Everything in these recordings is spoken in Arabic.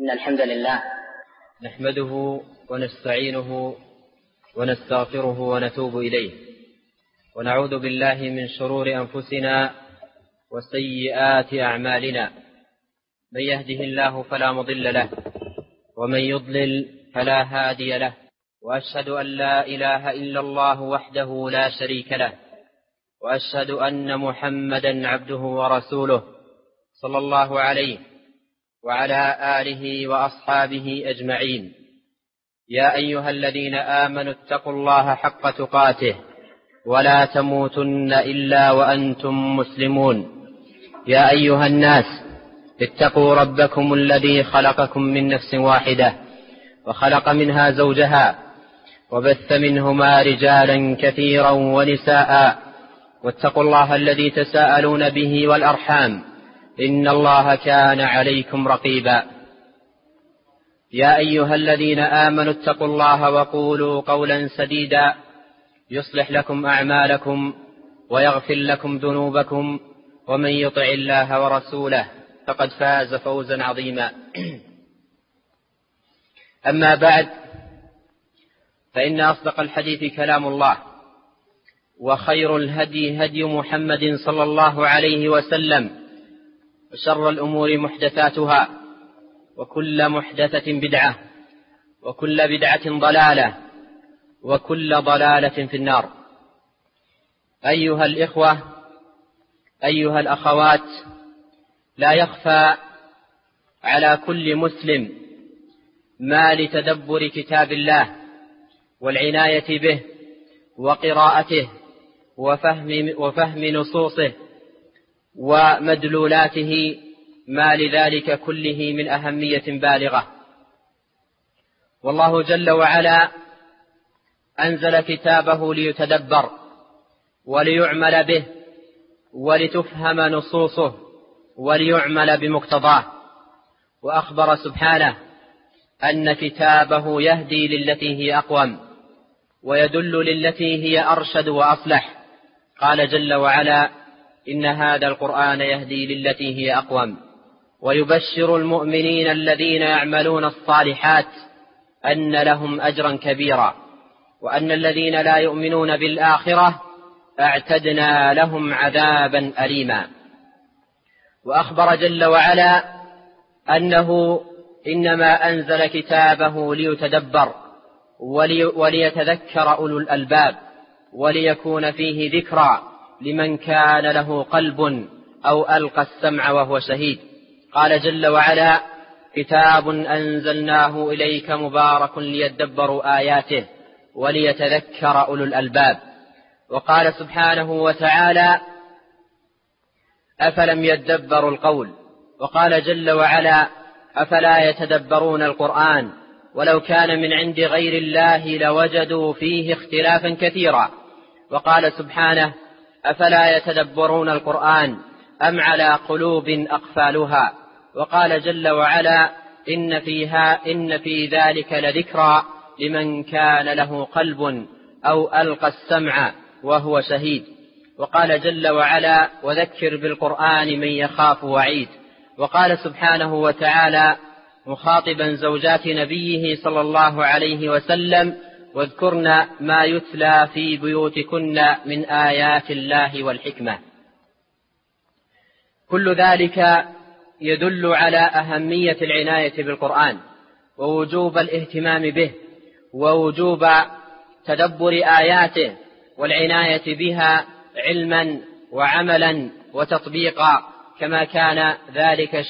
إن الحمد لله نحمده ونستعينه ونستغفره ونتوب إليه، ونعوذ بالله من شرور أنفسنا وسيئات أعمالنا. من يهده الله فلا مضل له، ومن يضلل فلا هادي له، وأشهد أن لا إله إلا الله وحده لا شريك له، وأشهد أن محمدا عبده ورسوله صلى الله عليه وعلى آله وأصحابه أجمعين. يا أيها الذين آمنوا اتقوا الله حق تقاته ولا تموتن إلا وأنتم مسلمون. يا أيها الناس اتقوا ربكم الذي خلقكم من نفس واحدة وخلق منها زوجها وبث منهما رجالا كثيرا ونساء، واتقوا الله الذي تساءلون به والأرحام إن الله كان عليكم رقيبا. يا أيها الذين آمنوا اتقوا الله وقولوا قولا سديدا يصلح لكم أعمالكم ويغفر لكم ذنوبكم، ومن يطع الله ورسوله فقد فاز فوزا عظيما. أما بعد، فإن أصدق الحديث كلام الله، وخير الهدي هدي محمد صلى الله عليه وسلم، وشر الأمور محدثاتها، وكل محدثة بدعة، وكل بدعة ضلالة، وكل ضلالة في النار. أيها الإخوة، أيها الأخوات، لا يخفى على كل مسلم ما لتدبر كتاب الله والعناية به وقراءته وفهم نصوصه ومدلولاته ما لذلك كله من أهمية بالغة. والله جل وعلا أنزل كتابه ليتدبر وليعمل به ولتفهم نصوصه وليعمل بمقتضاه. وأخبر سبحانه أن كتابه يهدي للتي هي أقوم ويدل للتي هي أرشد وأصلح. قال جل وعلا: إن هذا القرآن يهدي للتي هي أقوم ويبشر المؤمنين الذين يعملون الصالحات أن لهم أجرا كبيرا، وأن الذين لا يؤمنون بالآخرة أعتدنا لهم عذابا أليما. وأخبر جل وعلا أنه إنما أنزل كتابه ليتدبر وليتذكر أولو الألباب، وليكون فيه ذكرى لمن كان له قلب أو ألقى السمع وهو شهيد. قال جل وعلا: كتاب أنزلناه إليك مبارك ليدبروا آياته وليتذكر أولو الألباب. وقال سبحانه وتعالى: أفلم يدبروا القول. وقال جل وعلا: أفلا يتدبرون القرآن ولو كان من عند غير الله لوجدوا فيه اختلافا كثيرا. وقال سبحانه: أفلا يتدبرون القرآن أم على قلوب أقفالها. وقال جل وعلا: إن في ذلك لذكرى لمن كان له قلب أو ألقى السمع وهو شهيد. وقال جل وعلا: وذكر بالقرآن من يخاف وعيد. وقال سبحانه وتعالى مخاطبا زوجات نبيه صلى الله عليه وسلم: واذكرن ما يتلى في بيوتكن من آيات الله والحكمة. كل ذلك يدل على أهمية العناية بالقرآن ووجوب الاهتمام به ووجوب تدبر آياته والعناية بها علما وعملا وتطبيقا، كما كان ذلك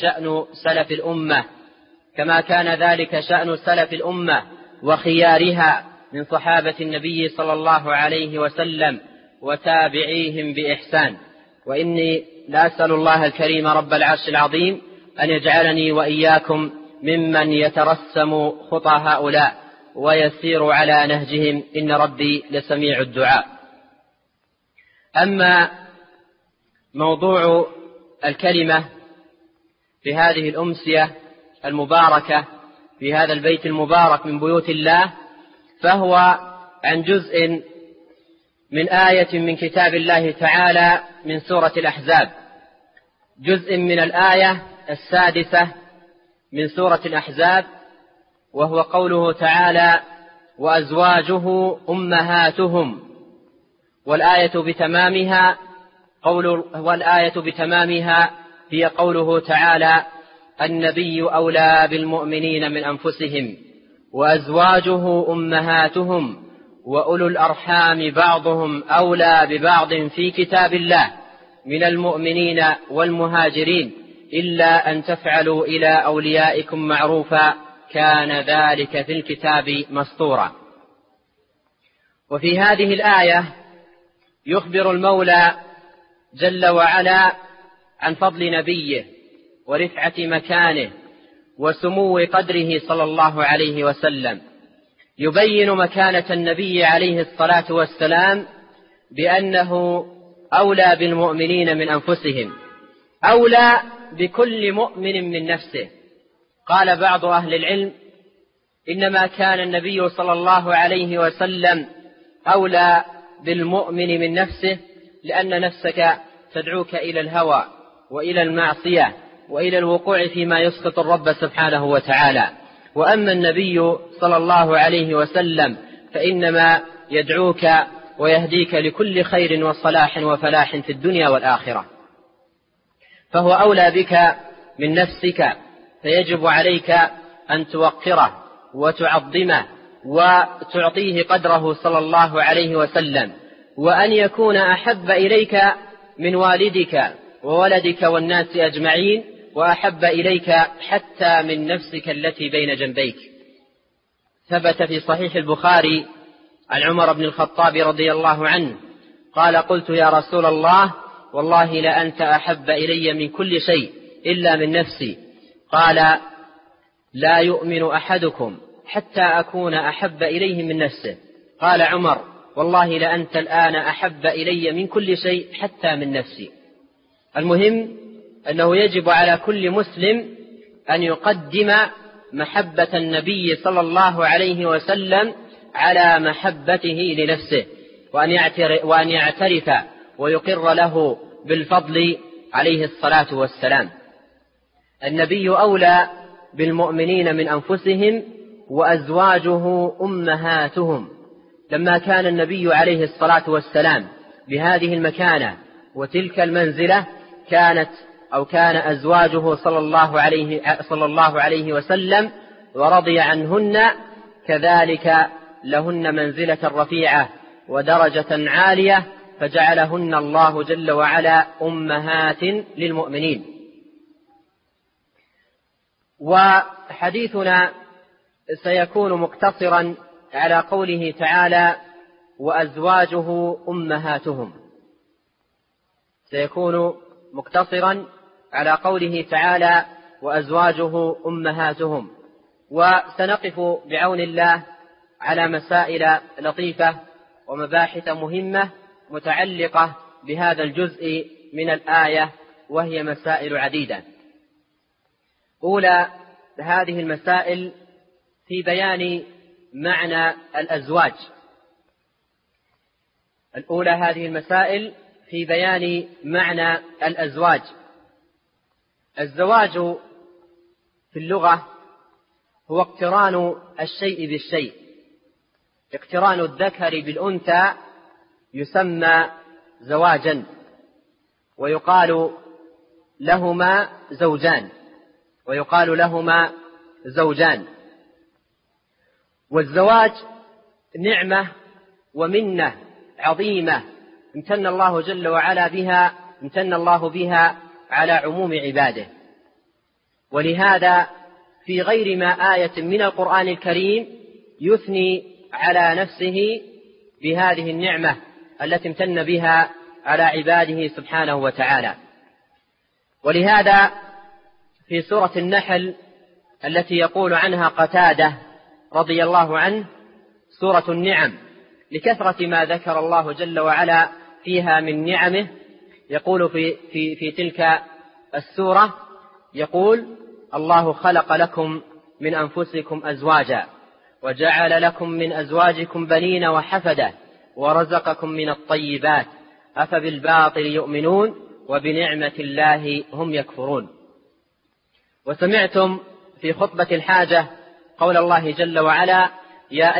شأن سلف الأمة وخيارها من صحابة النبي صلى الله عليه وسلم وتابعيهم بإحسان. وإني لأسأل الله الكريم رب العرش العظيم أن يجعلني وإياكم ممن يترسم خطى هؤلاء ويسير على نهجهم، إن ربي لسميع الدعاء. أما موضوع الكلمة في هذه الأمسية المباركة في هذا البيت المبارك من بيوت الله، فهو عن جزء من آية من كتاب الله تعالى من سورة الأحزاب، جزء من الآية 6 من سورة الأحزاب، وهو قوله تعالى: وأزواجه أمهاتهم. والآية بتمامها هي قوله تعالى: النبي أولى بالمؤمنين من أنفسهم وأزواجه أمهاتهم وأولو الأرحام بعضهم أولى ببعض في كتاب الله من المؤمنين والمهاجرين إلا أن تفعلوا إلى أوليائكم معروفا كان ذلك في الكتاب مسطورا. وفي هذه الآية يخبر المولى جل وعلا عن فضل نبيه ورفعة مكانه وسمو قدره صلى الله عليه وسلم، يبين مكانة النبي عليه الصلاة والسلام بأنه أولى بالمؤمنين من أنفسهم، أولى بكل مؤمن من نفسه. قال بعض أهل العلم: إنما كان النبي صلى الله عليه وسلم أولى بالمؤمن من نفسه لأن نفسك تدعوك إلى الهوى وإلى المعصية وإلى الوقوع فيما يسخط الرب سبحانه وتعالى، وأما النبي صلى الله عليه وسلم فإنما يدعوك ويهديك لكل خير وصلاح وفلاح في الدنيا والآخرة، فهو أولى بك من نفسك، فيجب عليك أن توقره وتعظمه وتعطيه قدره صلى الله عليه وسلم، وأن يكون أحب إليك من والدك وولدك والناس أجمعين، وأحب إليك حتى من نفسك التي بين جنبيك. ثبت في صحيح البخاري عن عمر بن الخطاب رضي الله عنه قال: قلت يا رسول الله والله لأنت أحب إلي من كل شيء إلا من نفسي. قال: لا يؤمن أحدكم حتى أكون أحب إليه من نفسه. قال عمر: والله لأنت الآن أحب إلي من كل شيء حتى من نفسي. المهم أنه يجب على كل مسلم أن يقدم محبة النبي صلى الله عليه وسلم على محبته لنفسه، وأن يعترف ويقر له بالفضل عليه الصلاة والسلام. النبي أولى بالمؤمنين من أنفسهم وأزواجه أمهاتهم. لما كان النبي عليه الصلاة والسلام بهذه المكانة وتلك المنزلة كان أزواجه صلى الله عليه وسلم ورضي عنهن كذلك لهن منزلة رفيعة ودرجة عالية، فجعلهن الله جل وعلا أمهات للمؤمنين. وحديثنا سيكون مقتصرا على قوله تعالى: وأزواجه أمهاتهم. سيكون مقتصرا على قوله تعالى: وأزواجه أمهاتهم. وسنقف بعون الله على مسائل لطيفة ومباحث مهمة متعلقة بهذا الجزء من الآية، وهي مسائل عديدة. أولى هذه المسائل في بيان معنى الأزواج. الأولى هذه المسائل في بيان معنى الأزواج. الزواج في اللغة هو اقتران الشيء بالشيء، اقتران الذكر بالأنثى يسمى زواجا، ويقال لهما زوجان. والزواج نعمة ومنة عظيمة امتن الله جل وعلا بها على عموم عباده. ولهذا في غير ما آية من القرآن الكريم يثني على نفسه بهذه النعمة التي امتن بها على عباده سبحانه وتعالى. ولهذا في سورة النحل التي يقول عنها قتادة رضي الله عنه سورة النعم، لكثرة ما ذكر الله جل وعلا فيها من نعمه، يقول في تلك السورة، يقول: الله خلق لكم من أنفسكم أزواجا وجعل لكم من أزواجكم بنين وحفدة ورزقكم من الطيبات أفبالباطل يؤمنون وبنعمة الله هم يكفرون. وسمعتم في خطبة الحاجة قول الله جل وعلا: يا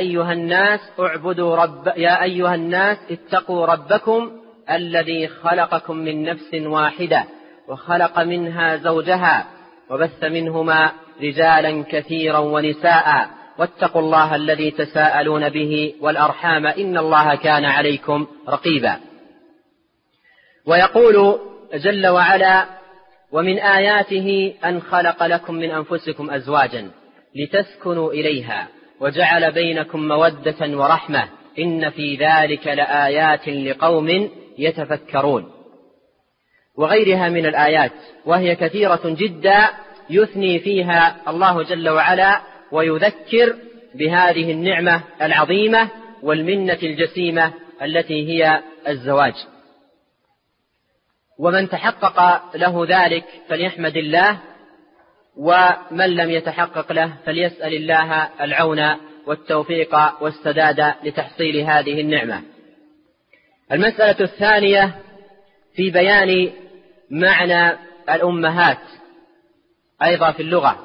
أيها الناس اتقوا ربكم الذي خلقكم من نفس واحدة وخلق منها زوجها وبث منهما رجالا كثيرا ونساء واتقوا الله الذي تساءلون به والأرحام إن الله كان عليكم رقيبا. ويقول جل وعلا: ومن آياته أن خلق لكم من أنفسكم أزواجا لتسكنوا إليها وجعل بينكم مودة ورحمة إن في ذلك لآيات لقوم يتفكرون. وغيرها من الآيات وهي كثيرة جدا يثني فيها الله جل وعلا ويذكر بهذه النعمة العظيمة والمنة الجسيمة التي هي الزواج. ومن تحقق له ذلك فليحمد الله، ومن لم يتحقق له فليسأل الله العون والتوفيق والسداد لتحصيل هذه النعمة. المسألة الثانية في بيان معنى الأمهات أيضا في اللغة.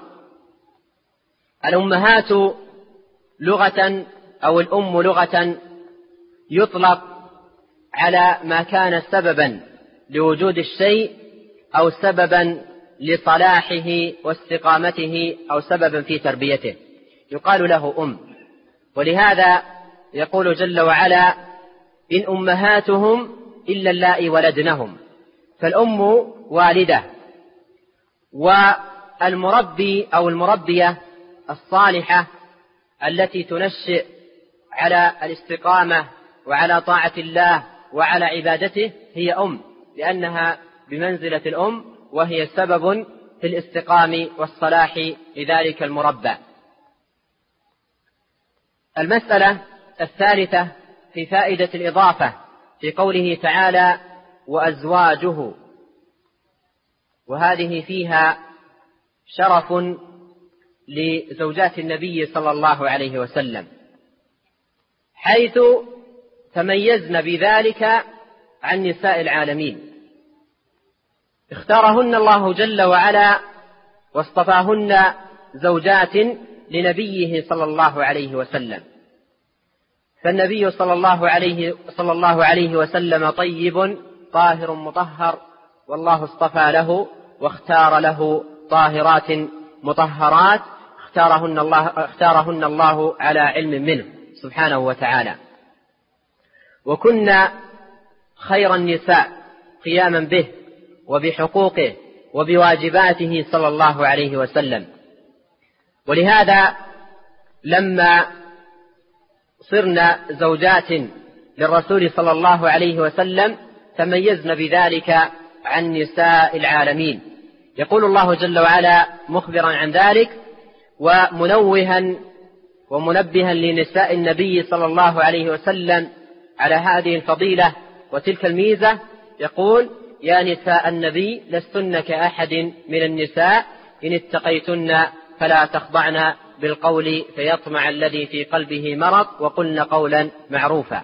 الأمهات لغة أو الأم لغة يطلق على ما كان سببا لوجود الشيء أو سببا لصلاحه واستقامته أو سببا في تربيته، يقال له أم. ولهذا يقول جل وعلا: إن أمهاتهم إلا اللائي ولدنهم، فالأم والدة. والمربي أو المربية الصالحة التي تنشئ على الاستقامة وعلى طاعة الله وعلى عبادته هي أم، لأنها بمنزلة الأم وهي سبب في الاستقام والصلاح لذلك المربى. المسألة الثالثة في فائدة الإضافة في قوله تعالى: وأزواجه، وهذه فيها شرف لزوجات النبي صلى الله عليه وسلم، حيث تميزن بذلك عن نساء العالمين. اختارهن الله جل وعلا واصطفاهن زوجات لنبيه صلى الله عليه وسلم. فالنبي صلى الله عليه وسلم طيب طاهر مطهر، والله اصطفى له واختار له طاهرات مطهرات اختارهن الله على علم منه سبحانه وتعالى. وكنا خير النساء قياما به وبحقوقه وبواجباته صلى الله عليه وسلم. ولهذا لما صرنا زوجات للرسول صلى الله عليه وسلم تميزن بذلك عن نساء العالمين. يقول الله جل وعلا مخبرا عن ذلك ومنوها ومنبها لنساء النبي صلى الله عليه وسلم على هذه الفضيلة وتلك الميزة، يقول: يا نساء النبي لستن كأحد من النساء إن اتقيتن فلا تخضعن بالقول فيطمع الذي في قلبه مرض وقلن قولا معروفا.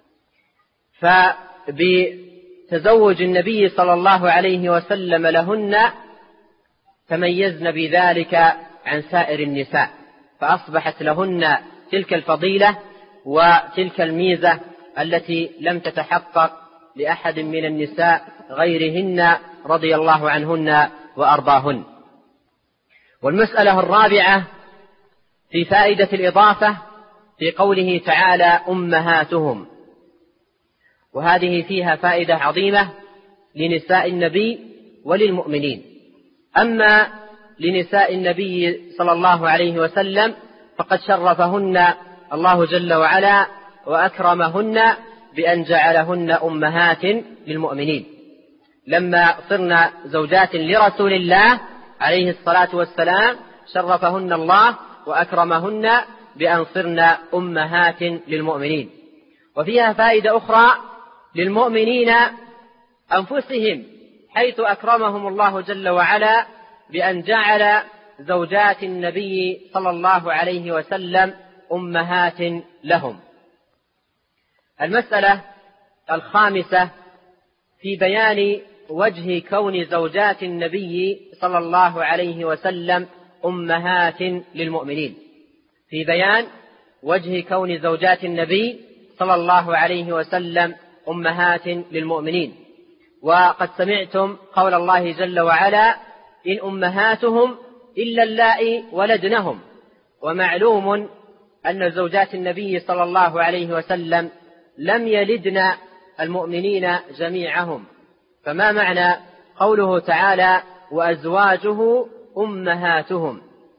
فبتزوج النبي صلى الله عليه وسلم لهن تميزن بذلك عن سائر النساء، فأصبحت لهن تلك الفضيلة وتلك الميزة التي لم تتحقق لأحد من النساء غيرهن رضي الله عنهن وأرضاهن. والمسألة الرابعة في فائدة الإضافة في قوله تعالى: أمهاتهم، وهذه فيها فائدة عظيمة لنساء النبي وللمؤمنين. أما لنساء النبي صلى الله عليه وسلم فقد شرفهن الله جل وعلا وأكرمهن بأن جعلهن أمهات للمؤمنين، لما صرنا زوجات لرسول الله عليه الصلاة والسلام شرفهن الله وأكرمهن بأن صرنا أمهات للمؤمنين. وفيها فائدة أخرى للمؤمنين أنفسهم، حيث أكرمهم الله جل وعلا بأن جعل زوجات النبي صلى الله عليه وسلم أمهات لهم. المسألة الخامسة في بيان وجه كون زوجات النبي صلى الله عليه وسلم أمهات للمؤمنين، في بيان وجه كون زوجات النبي صلى الله عليه وسلم أمهات للمؤمنين. وقد سمعتم قول الله جل وعلا: إن أمهاتهم إلا اللائي ولدنهم. ومعلوم أن زوجات النبي صلى الله عليه وسلم لم يلدن المؤمنين جميعهم. فما معنى قوله تعالى: وأزواجه أمهاتهم؟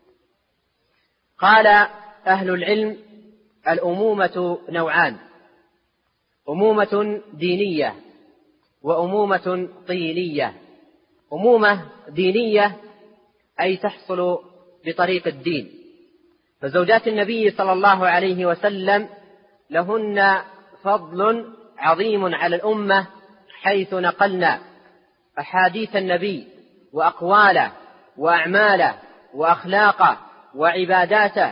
قال أهل العلم: الأمومة نوعان: أمومة دينية وأمومة طينية. أمومة دينية أي تحصل بطريق الدين، فزوجات النبي صلى الله عليه وسلم لهن فضل عظيم على الأمة، حيث نقلنا أحاديث النبي وأقواله وأعماله وأخلاقه وعباداته،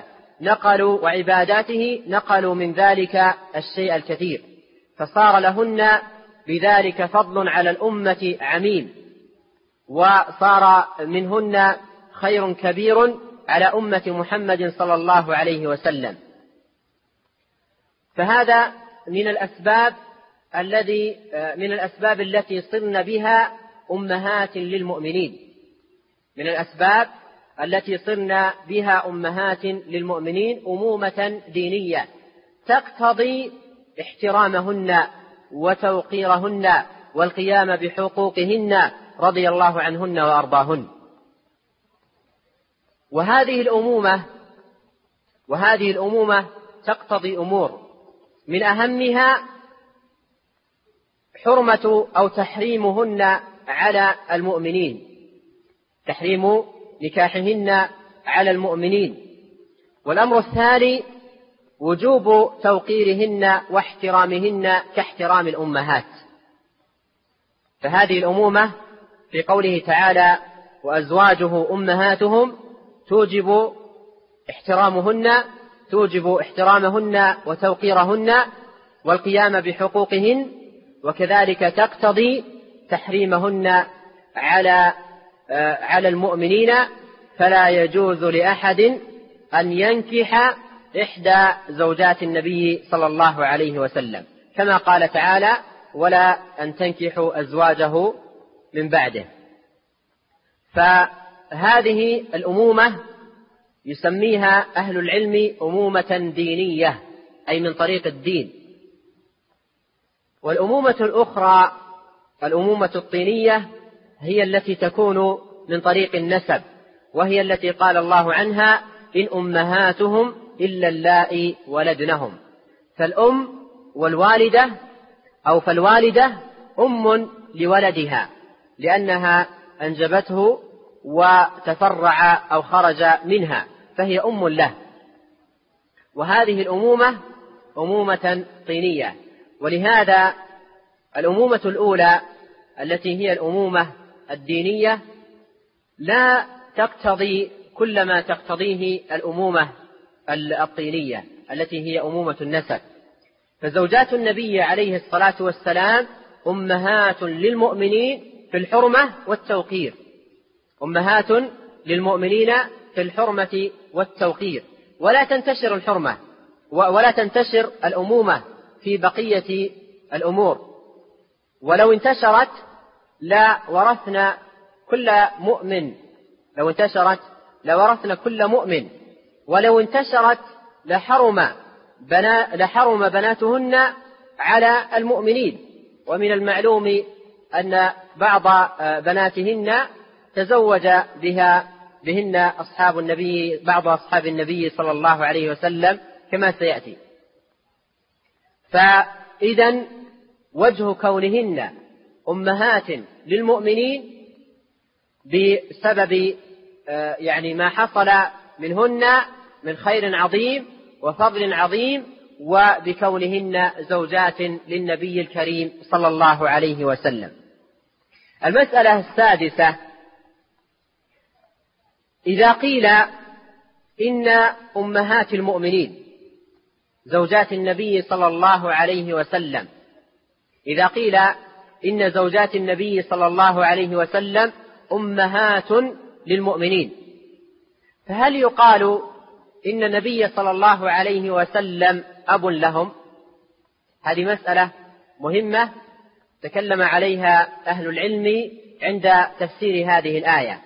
نقلوا من ذلك الشيء الكثير، فصار لهن بذلك فضل على الأمة عميم، وصار منهن خير كبير على أمة محمد صلى الله عليه وسلم. فهذا من الأسباب التي صرن بها أمهات للمؤمنين، من الأسباب التي صرن بها أمهات للمؤمنين أمومة دينية تقتضي احترامهن وتوقيرهن والقيام بحقوقهن رضي الله عنهن وأرضاهن. وهذه الأمومة تقتضي أمور، من أهمها حرمة أو تحريمهن على المؤمنين، تحريم نكاحهن على المؤمنين. والأمر الثاني وجوب توقيرهن واحترامهن كاحترام الأمهات. فهذه الأمومة في قوله تعالى: وأزواجه أمهاتهم توجب احترامهن وتوقيرهن والقيام بحقوقهن، وكذلك تقتضي تحريمهن على المؤمنين، فلا يجوز لأحد أن ينكح إحدى زوجات النبي صلى الله عليه وسلم، كما قال تعالى: ولا أن تنكحوا أزواجه من بعده. فهذه الأمومة يسميها أهل العلم أمومة دينية، أي من طريق الدين. والأمومة الأخرى الأمومة الطينية هي التي تكون من طريق النسب، وهي التي قال الله عنها: إن أمهاتهم إلا اللائي ولدنهم. فالأم والوالدة فالوالدة أم لولدها، لأنها أنجبته وتفرع أو خرج منها، فهي أم له. وهذه الأمومة أمومة طينية. ولهذا الأمومة الأولى التي هي الأمومة الدينية لا تقتضي كل ما تقتضيه الأمومة الطينية التي هي أمومة النسب. فزوجات النبي عليه الصلاة والسلام أمهات للمؤمنين في الحرمة والتوقير، أمهات للمؤمنين في الحرمة والتوقير. ولا تنتشر الحرمة ولا تنتشر الأمومة في بقية الأمور، ولو انتشرت لورثنا كل مؤمن، لورثنا كل مؤمن، ولو انتشرت لحرم بناتهن على المؤمنين. ومن المعلوم أن بعض بناتهن تزوج بهن بعض أصحاب النبي صلى الله عليه وسلم كما سيأتي. فإذن وجه كونهن أمهات للمؤمنين بسبب ما حصل منهن من خير عظيم وفضل عظيم، وبكونهن زوجات للنبي الكريم صلى الله عليه وسلم. المسألة السادسة: إذا قيل إن أمهات المؤمنين زوجات النبي صلى الله عليه وسلم، إذا قيل إن زوجات النبي صلى الله عليه وسلم أمهات للمؤمنين، فهل يقال إن النبي صلى الله عليه وسلم أب لهم؟ هذه مسألة مهمة تكلم عليها أهل العلم عند تفسير هذه الآية.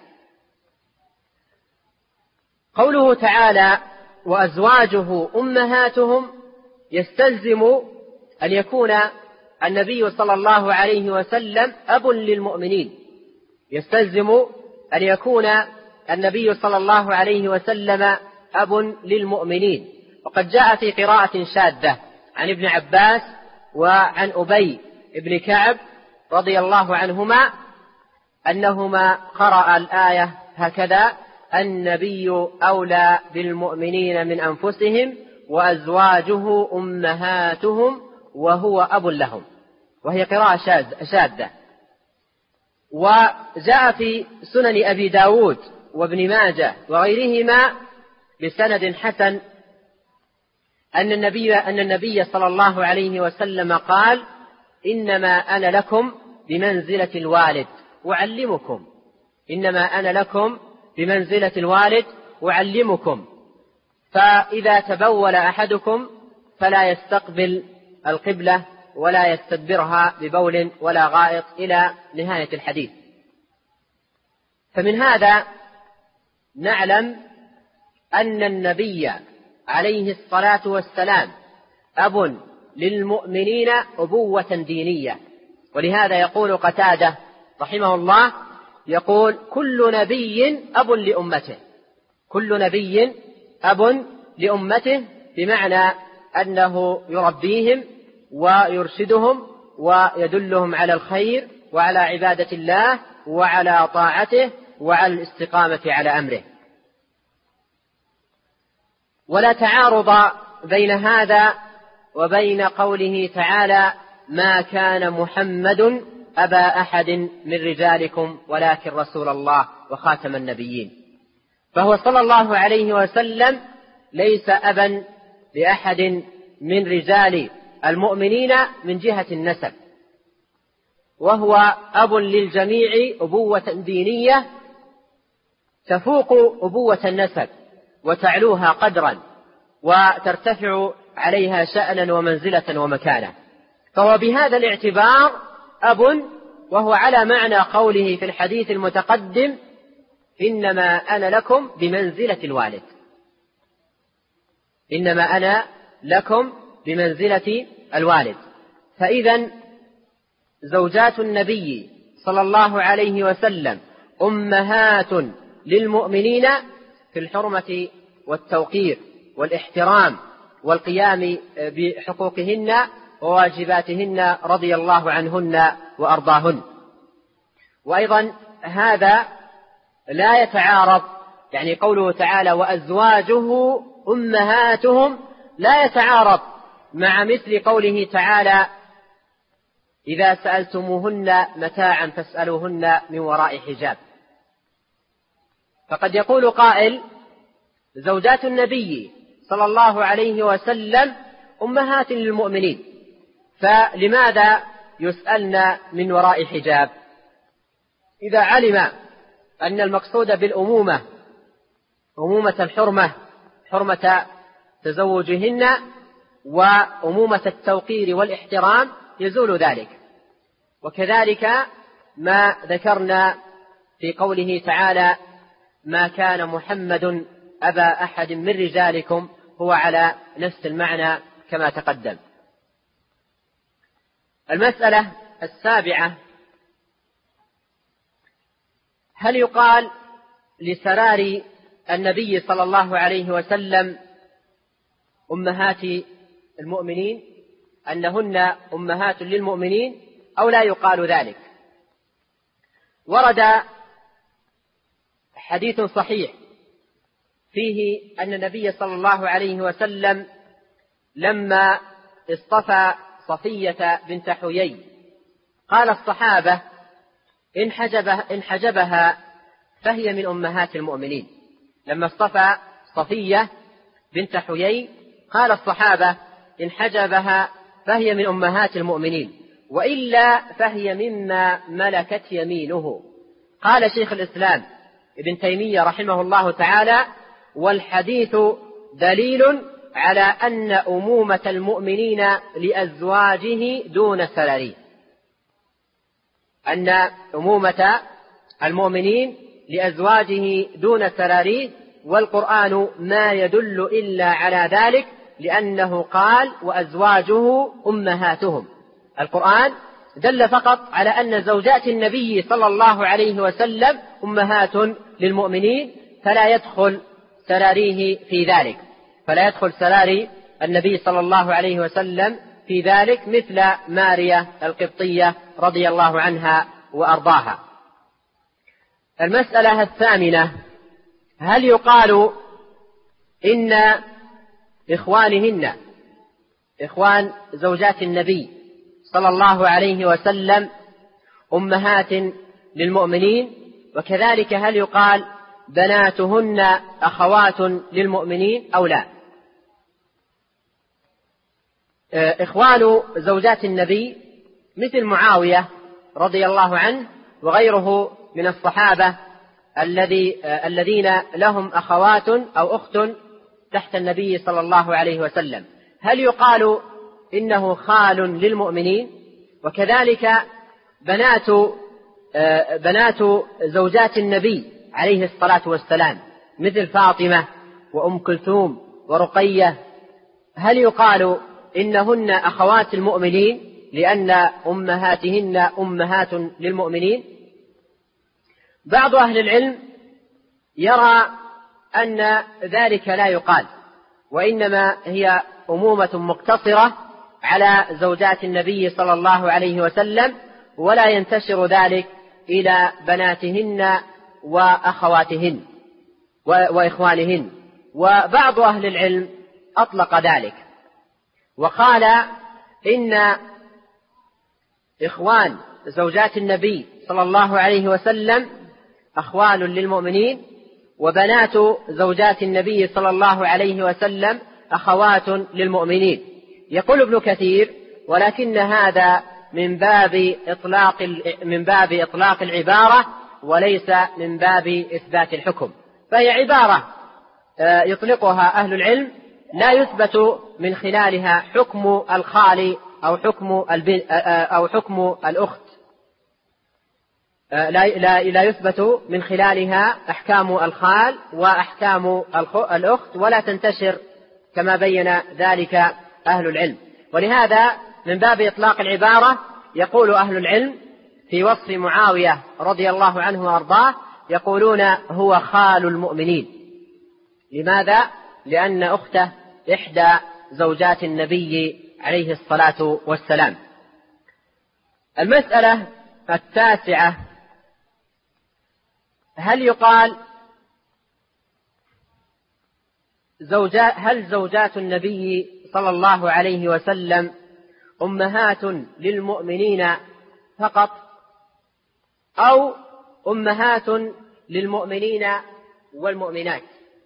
قوله تعالى وأزواجه أمهاتهم يستلزم أن يكون النبي صلى الله عليه وسلم أب للمؤمنين، يستلزم أن يكون النبي صلى الله عليه وسلم أب للمؤمنين. وقد جاء في قراءة شاذة عن ابن عباس وعن أبي بن كعب رضي الله عنهما أنهما قرأ الآية هكذا: النبي أولى بالمؤمنين من أنفسهم وأزواجه أمهاتهم وهو أب لهم، وهي قراءة شاذة. وجاء في سنن أبي داود وابن ماجه وغيرهما بسند حسن أن النبي صلى الله عليه وسلم قال: إنما أنا لكم بمنزلة الوالد أعلمكم، إنما أنا لكم بمنزلة الوالد أعلمكم، فإذا تبول أحدكم فلا يستقبل القبلة ولا يستدبرها ببول ولا غائط إلى نهاية الحديث. فمن هذا نعلم أن النبي عليه الصلاة والسلام أب للمؤمنين أبوة دينية. ولهذا يقول قتادة رحمه الله يقول: كل نبي أب لأمته، كل نبي أب لأمته، بمعنى أنه يربيهم ويرشدهم ويدلهم على الخير وعلى عبادة الله وعلى طاعته وعلى الاستقامة على أمره. ولا تعارض بين هذا وبين قوله تعالى: ما كان محمد أبا أحد من رجالكم ولكن رسول الله وخاتم النبيين. فهو صلى الله عليه وسلم ليس أبا لأحد من رجال المؤمنين من جهة النسب، وهو أب للجميع أبوة دينية تفوق أبوة النسب وتعلوها قدرا وترتفع عليها شأنا ومنزلة ومكانة. فهو بهذا الاعتبار أب، وهو على معنى قوله في الحديث المتقدم: إنما أنا لكم بمنزلة الوالد، إنما أنا لكم بمنزلة الوالد. فإذا زوجات النبي صلى الله عليه وسلم أمهات للمؤمنين في الحرمة والتوقير والاحترام والقيام بحقوقهن وواجباتهن رضي الله عنهن وأرضاهن. وأيضا هذا لا يتعارض، يعني قوله تعالى وأزواجه أمهاتهم لا يتعارض مع مثل قوله تعالى: إذا سألتموهن متاعا فاسألوهن من وراء حجاب. فقد يقول قائل: زوجات النبي صلى الله عليه وسلم أمهات للمؤمنين، فلماذا يسألن من وراء حجاب؟ إذا علم أن المقصود بالأمومة أمومة الحرمة، حرمة تزوجهن، وأمومة التوقير والاحترام، يزول ذلك. وكذلك ما ذكرنا في قوله تعالى: ما كان محمد أبا أحد من رجالكم، هو على نفس المعنى كما تقدم. المسألة السابعة: هل يقال لسرار النبي صلى الله عليه وسلم أمهات المؤمنين أنهن أمهات للمؤمنين أو لا يقال ذلك؟ ورد حديث صحيح فيه أن النبي صلى الله عليه وسلم لما اصطفى صفية بنت حيي قال الصحابة: إن حجبها فهي من أمهات المؤمنين. لما اصطفى صفية بنت حيي قال الصحابة: إن حجبها فهي من أمهات المؤمنين، وإلا فهي مما ملكت يمينه. قال شيخ الإسلام ابن تيمية رحمه الله تعالى: والحديث دليل على أن أمومة المؤمنين لأزواجه دون سراري، أن أمومة المؤمنين لأزواجه دون سراري، والقرآن ما يدل إلا على ذلك، لأنه قال وأزواجه أمهاتهم. القرآن دل فقط على أن زوجات النبي صلى الله عليه وسلم أمهات للمؤمنين، فلا يدخل سراريه في ذلك، فلا يدخل سراري النبي صلى الله عليه وسلم في ذلك، مثل ماريا القبطية رضي الله عنها وأرضاها. المسألة الثامنة: هل يقال إن إخوانهن، إخوان زوجات النبي صلى الله عليه وسلم، أمهات للمؤمنين؟ وكذلك هل يقال بناتهن أخوات للمؤمنين أو لا؟ إخوان زوجات النبي مثل معاوية رضي الله عنه وغيره من الصحابة الذين لهم أخوات أو أخت تحت النبي صلى الله عليه وسلم، هل يقال إنه خال للمؤمنين؟ وكذلك بنات زوجات النبي عليه الصلاة والسلام مثل فاطمة وأم كلثوم ورقية، هل يقال إنهن أخوات المؤمنين لأن أمهاتهن أمهات للمؤمنين؟ بعض أهل العلم يرى أن ذلك لا يقال، وإنما هي أمومة مقتصرة على زوجات النبي صلى الله عليه وسلم، ولا ينتشر ذلك إلى بناتهن وأخواتهن وإخوانهن. وبعض أهل العلم أطلق ذلك وقال إن إخوان زوجات النبي صلى الله عليه وسلم أخوال للمؤمنين، وبنات زوجات النبي صلى الله عليه وسلم أخوات للمؤمنين. يقول ابن كثير: ولكن هذا من باب إطلاق العبارة وليس من باب إثبات الحكم، فهي عبارة يطلقها أهل العلم لا يثبت من خلالها حكم الخال أو حكم الأخت، لا يثبت من خلالها أحكام الخال وأحكام الأخت، ولا تنتشر كما بين ذلك أهل العلم. ولهذا من باب إطلاق العبارة يقول أهل العلم في وصف معاوية رضي الله عنه وأرضاه، يقولون هو خال المؤمنين. لماذا؟ لأن أخته إحدى زوجات النبي عليه الصلاة والسلام. المسألة التاسعة: هل يقال هل زوجات النبي صلى الله عليه وسلم أمهات للمؤمنين فقط، أو أمهات للمؤمنين والمؤمنات؟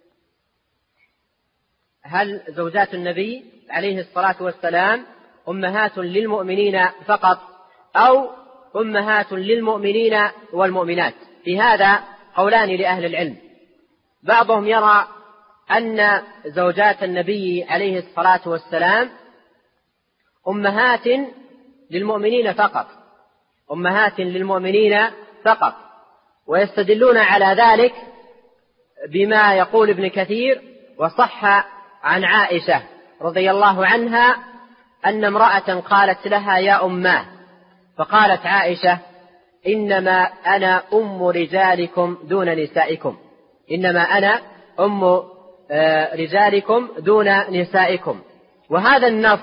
هل زوجات النبي عليه الصلاة والسلام أمهات للمؤمنين فقط، أو أمهات للمؤمنين والمؤمنات؟ في هذا قولان لأهل العلم. بعضهم يرى أن زوجات النبي عليه الصلاة والسلام أمهات للمؤمنين فقط، أمهات للمؤمنين فقط، ويستدلون على ذلك بما يقول ابن كثير: وصح عن عائشة رضي الله عنها أن امرأة قالت لها يا أماه، فقالت عائشة: إنما أنا أم رجالكم دون نسائكم، إنما أنا أم رجالكم دون نسائكم. وهذا النص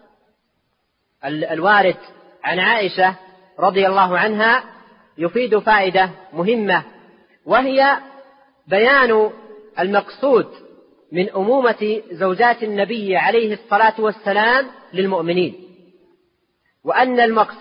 الوارد عن عائشة رضي الله عنها يفيد فائدة مهمة، وهي بيان المقصود من أمومة زوجات النبي عليه الصلاة والسلام للمؤمنين، وأن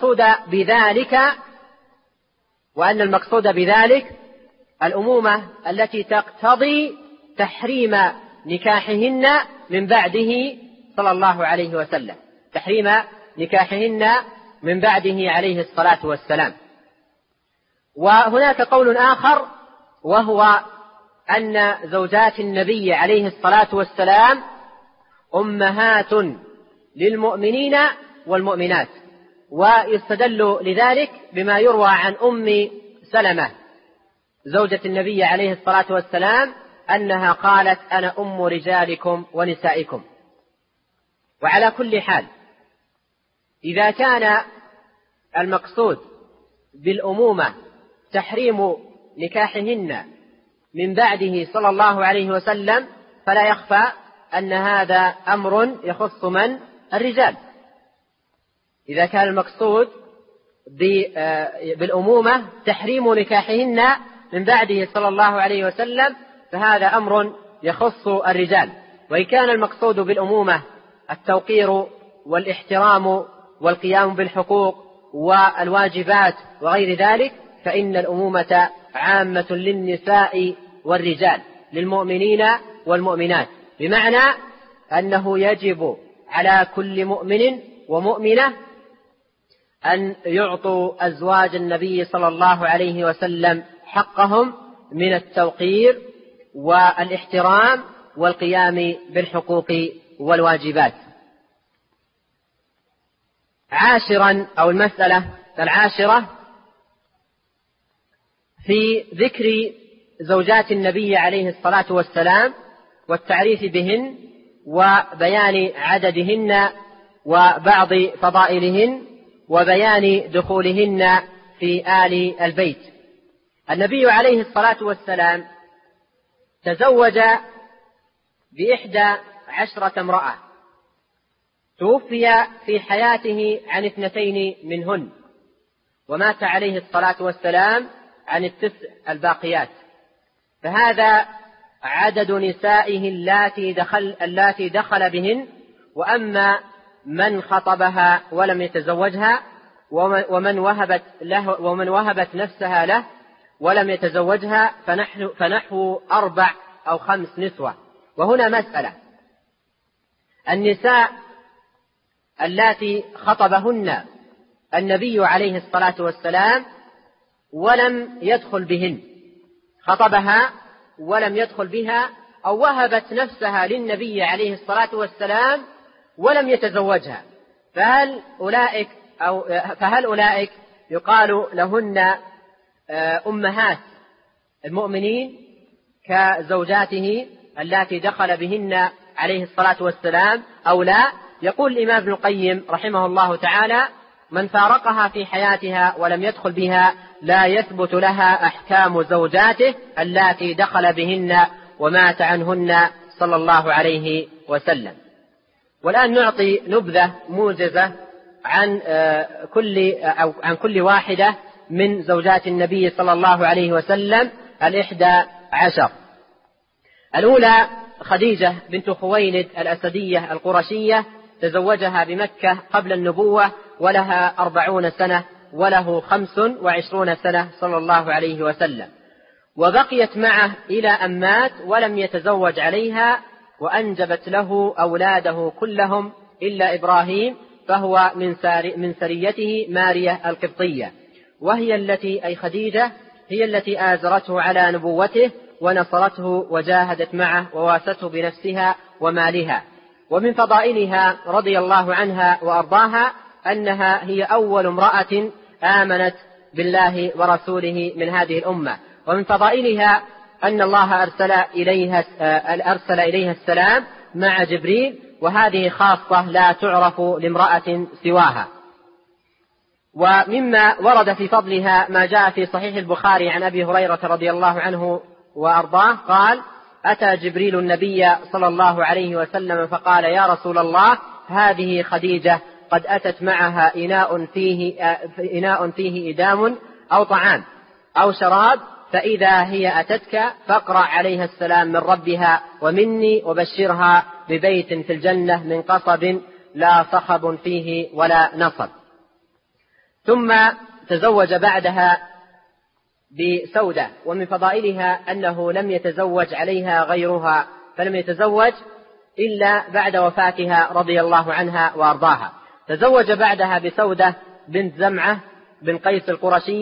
المقصود بذلك الأمومة التي تقتضي تحريم نكاحهن من بعده صلى الله عليه وسلم، تحريم نكاحهن من بعده عليه الصلاة والسلام. وهناك قول آخر، وهو أن زوجات النبي عليه الصلاة والسلام أمهات للمؤمنين والمؤمنات، ويستدل لذلك بما يروى عن أم سلمة زوجة النبي عليه الصلاة والسلام أنها قالت: أنا أم رجالكم ونسائكم. وعلى كل حال، إذا كان المقصود بالأمومة تحريم نكاحهن من بعده صلى الله عليه وسلم، فلا يخفى أن هذا أمر يخص من؟ الرجال. إذا كان المقصود بالأمومة تحريم نكاحهن من بعده صلى الله عليه وسلم، فهذا أمر يخص الرجال. وإن كان المقصود بالأمومة التوقير والاحترام والقيام بالحقوق والواجبات وغير ذلك، فإن الأمومة عامة للنساء والرجال، للمؤمنين والمؤمنات، بمعنى أنه يجب على كل مؤمن ومؤمنة أن يعطوا أزواج النبي صلى الله عليه وسلم حقهم من التوقير والاحترام والقيام بالحقوق والواجبات. عاشرا، أو المسألة العاشرة في ذكر زوجات النبي عليه الصلاة والسلام والتعريف بهن وبيان عددهن وبعض فضائلهن وبيان دخولهن في آل البيت. النبي عليه الصلاة والسلام تزوج ب11 امرأة، توفي في حياته عن 2 منهن، ومات عليه الصلاة والسلام عن 9 الباقيات. فهذا عدد نسائه اللاتي دخل بهن. وأما من خطبها ولم يتزوجها ومن وهبت نفسها له ولم يتزوجها فنحو 4 أو 5 نسوة. وهنا مسألة: النساء اللاتي خطبهن النبي عليه الصلاة والسلام ولم يدخل بهن، خطبها ولم يدخل بها، أو وهبت نفسها للنبي عليه الصلاة والسلام ولم يتزوجها، فهل أولئك يقال لهن أمهات المؤمنين كزوجاته اللاتي دخل بهن عليه الصلاة والسلام أو لا؟ يقول الإمام ابن القيم رحمه الله تعالى: من فارقها في حياتها ولم يدخل بها لا يثبت لها أحكام زوجاته اللاتي دخل بهن ومات عنهن صلى الله عليه وسلم. والآن نعطي نبذة موجزة عن كل واحدة من زوجات النبي صلى الله عليه وسلم 11. الأولى خديجة بنت خويلد الأسدية القرشية، تزوجها بمكة قبل النبوة ولها 40 سنة وله 25 سنة صلى الله عليه وسلم، وبقيت معه إلى أن مات ولم يتزوج عليها، وأنجبت له أولاده كلهم إلا إبراهيم، فهو من سريته مارية القبطية، وهي التي خديجة هي التي آزرته على نبوته ونصرته وجاهدت معه وواسته بنفسها ومالها. ومن فضائلها رضي الله عنها وأرضاها أنها هي أول امرأة آمنت بالله ورسوله من هذه الأمة. ومن فضائلها أن الله أرسل إليها السلام مع جبريل، وهذه خاصة لا تعرف لامرأة سواها. ومما ورد في فضلها ما جاء في صحيح البخاري عن أبي هريرة رضي الله عنه وأرضاه قال: أتى جبريل النبي صلى الله عليه وسلم فقال: يا رسول الله، هذه خديجة قد أتت معها إناء فيه إدام أو طعام أو شراب، فإذا هي أتتك فاقرأ عليها السلام من ربها ومني، وبشرها ببيت في الجنة من قصب لا صخب فيه ولا نصب. ثم تزوج بعدها بسودة، ومن فضائلها أنه لم يتزوج عليها غيرها، فلم يتزوج إلا بعد وفاتها رضي الله عنها وأرضاها. تزوج بعدها بسودة بنت زمعة بن قيس القرشية،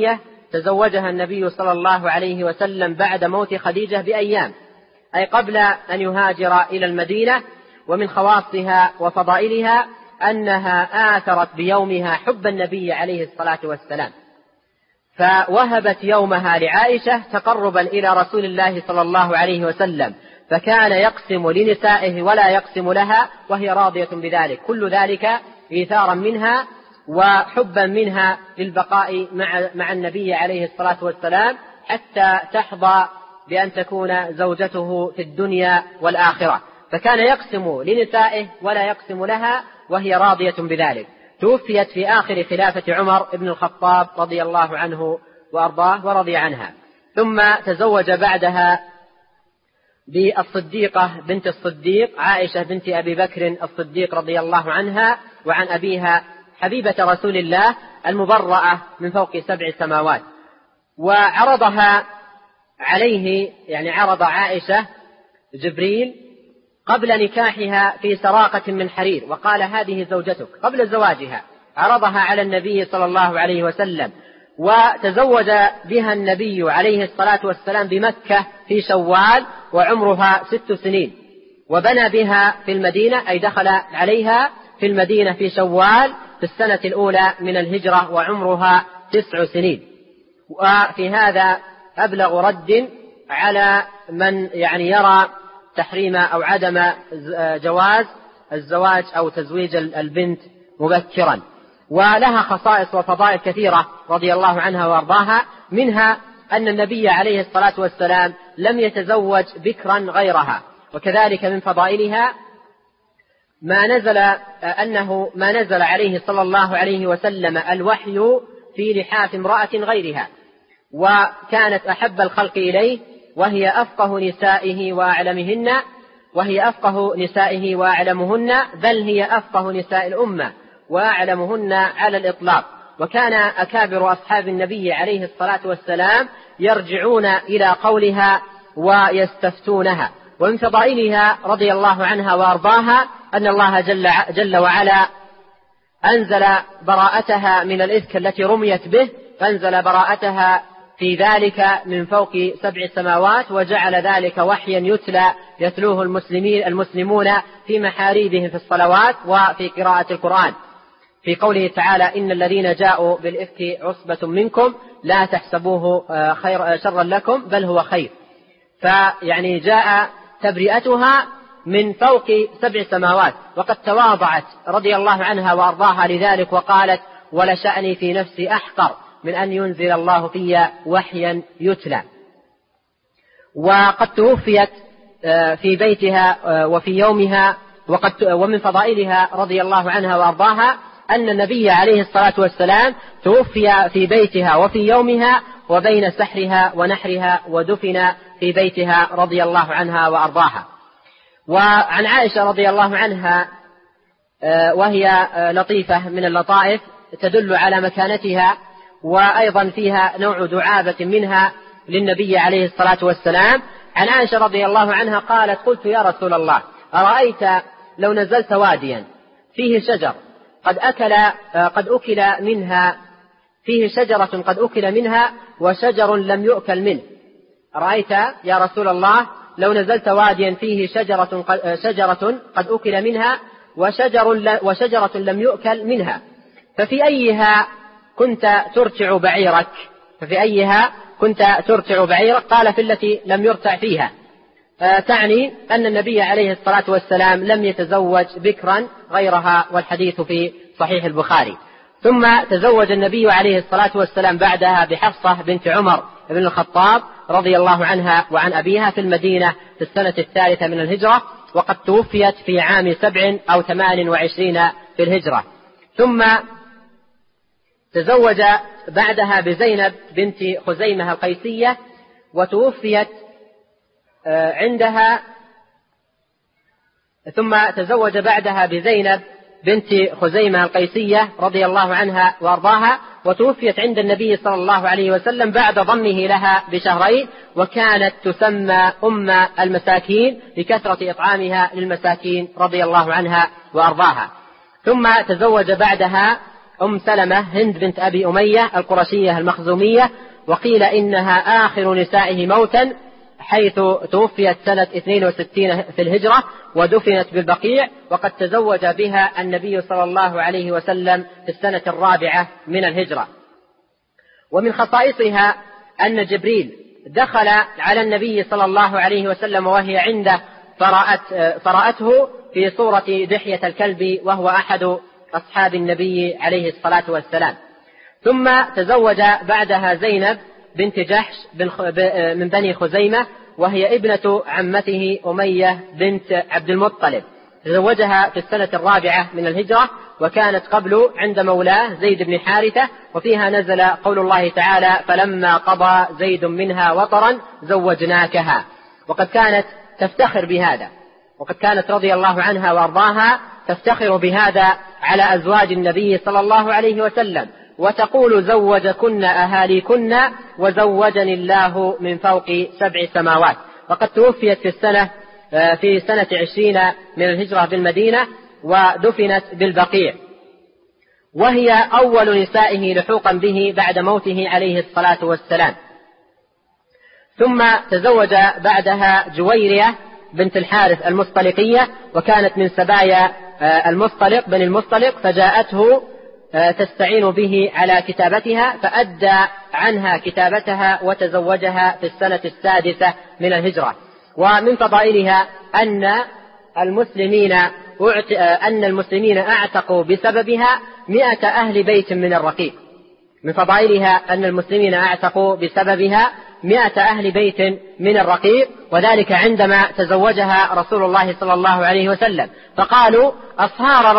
تزوجها النبي صلى الله عليه وسلم بعد موت خديجة بأيام، أي قبل أن يهاجر إلى المدينة. ومن خواصها وفضائلها أنها آثرت بيومها حب النبي عليه الصلاة والسلام، فوهبت يومها لعائشة تقربا إلى رسول الله صلى الله عليه وسلم، فكان يقسم لنسائه ولا يقسم لها وهي راضية بذلك، كل ذلك إيثارا منها وحبا منها للبقاء مع النبي عليه الصلاة والسلام حتى تحظى بأن تكون زوجته في الدنيا والآخرة. فكان يقسم لنسائه ولا يقسم لها وهي راضية بذلك. توفيت في آخر خلافة عمر بن الخطاب رضي الله عنه وأرضاه ورضي عنها. ثم تزوج بعدها بالصديقة بنت الصديق عائشة بنت أبي بكر الصديق رضي الله عنها وعن أبيها، حبيبة رسول الله المبرأة من فوق 7 سماوات. وعرضها عليه، يعني عرض عائشة جبريل قبل نكاحها في سراقة من حرير، وقال هذه زوجتك قبل زواجها، عرضها على النبي صلى الله عليه وسلم. وتزوج بها النبي عليه الصلاة والسلام بمكة في شوال وعمرها 6 سنين، وبنى بها في المدينة، أي دخل عليها في المدينة في شوال في السنة الأولى من الهجرة وعمرها 9 سنين. وفي هذا أبلغ رد على من يعني يرى تحريم أو عدم جواز الزواج أو تزويج البنت مبكرا. ولها خصائص وفضائل كثيرة رضي الله عنها وأرضاها، منها أن النبي عليه الصلاة والسلام لم يتزوج بكرا غيرها. وكذلك من فضائلها ما نزل عليه صلى الله عليه وسلم الوحي في لحاف امرأة غيرها، وكانت أحب الخلق إليه، وهي أفقه نسائه وأعلمهن، بل هي أفقه نساء الأمة وأعلمهن على الإطلاق. وكان أكابر أصحاب النبي عليه الصلاة والسلام يرجعون إلى قولها ويستفتونها. ومن فضائلها رضي الله عنها وأرضاها أن الله جل وعلا أنزل براءتها من الإفك التي رميت به، فأنزل براءتها في ذلك من فوق 7 سماوات، وجعل ذلك وحيا يتلوه المسلمون في محاريبهم في الصلوات وفي قراءة القرآن، في قوله تعالى إن الذين جاءوا بالإفك عصبة منكم لا تحسبوه شرا لكم بل هو خير. فيعني جاء تبرئتها من فوق 7 سماوات، وقد تواضعت رضي الله عنها وأرضاها لذلك وقالت ولشأني في نفسي أحقر من أن ينزل الله في وحيا يتلى. وقد توفيت في بيتها وفي يومها. ومن فضائلها رضي الله عنها وأرضاها أن النبي عليه الصلاة والسلام توفي في بيتها وفي يومها وبين سحرها ونحرها، ودفن في بيتها رضي الله عنها وأرضاها. وعن عائشة رضي الله عنها، وهي لطيفة من اللطائف تدل على مكانتها، وأيضا فيها نوع دعابة منها للنبي عليه الصلاة والسلام. عن عائشة رضي الله عنها قالت قلت يا رسول الله أرأيت لو نزلت واديا فيه شجر قد أكل منها، فيه شجرة قد أكل منها وشجر لم يؤكل منه. أرأيت يا رسول الله لو نزلت واديا فيه شجرة قد أكل منها وشجرة لم يؤكل منها، ففي أيها كنت ترتع بعيرك؟ قال في التي لم يرتع فيها. تعني أن النبي عليه الصلاة والسلام لم يتزوج بكرا غيرها، والحديث في صحيح البخاري. ثم تزوج النبي عليه الصلاة والسلام بعدها بحفصة بنت عمر بن الخطاب رضي الله عنها وعن أبيها في المدينة في السنة 3 من الهجرة، وقد توفيت في عام 7 أو 28 في الهجرة. ثم تزوج بعدها بزينب بنت خزيمة القيسية، وتوفيت عندها. ثم تزوج بعدها بزينب بنت خزيمة القيسية رضي الله عنها وأرضاها، وتوفيت عند النبي صلى الله عليه وسلم بعد ضمه لها ب2 وكانت تسمى أم المساكين لكثرة إطعامها للمساكين رضي الله عنها وأرضاها. ثم تزوج بعدها أم سلمة هند بنت أبي أمية القرشية المخزومية، وقيل إنها آخر نسائه موتا، حيث توفيت سنة 62 في الهجرة ودفنت بالبقيع، وقد تزوج بها النبي صلى الله عليه وسلم في السنة 4 من الهجرة. ومن خصائصها أن جبريل دخل على النبي صلى الله عليه وسلم وهي عنده فرأته في صورة دحية الكلب، وهو أحد أصحاب النبي عليه الصلاة والسلام. ثم تزوج بعدها زينب بنت جحش من بني خزيمة، وهي ابنة عمته أمية بنت عبد المطلب، تزوجها في السنة 4 من الهجرة، وكانت قبل عند مولاه زيد بن حارثة. وفيها نزل قول الله تعالى: فلما قضى زيد منها وطرا زوجناكها. وقد كانت تفتخر بهذا، وقد كانت رضي الله عنها وارضاها تفتخر بهذا على أزواج النبي صلى الله عليه وسلم، وتقول: زوجكن أهاليكن وزوجني الله من فوق 7 سماوات. وقد توفيت في سنة 20 من الهجرة بالمدينة، ودفنت بالبقيع، وهي أول نسائه لحوقا به بعد موته عليه الصلاة والسلام. ثم تزوج بعدها جويرية بنت الحارث المصطلقية، وكانت من سبايا المصطلق بن المصطلق، فجاءته تستعين به على كتابتها، فأدى عنها كتابتها وتزوجها في السنة 6 من الهجرة. ومن فضائلها أن المسلمين أعتقوا بسببها 100 أهل بيت من الرقيق. من فضائلها أن المسلمين أعتقوا بسببها 100 أهل بيت من الرقيق، وذلك عندما تزوجها رسول الله صلى الله عليه وسلم، فقالوا: أصهار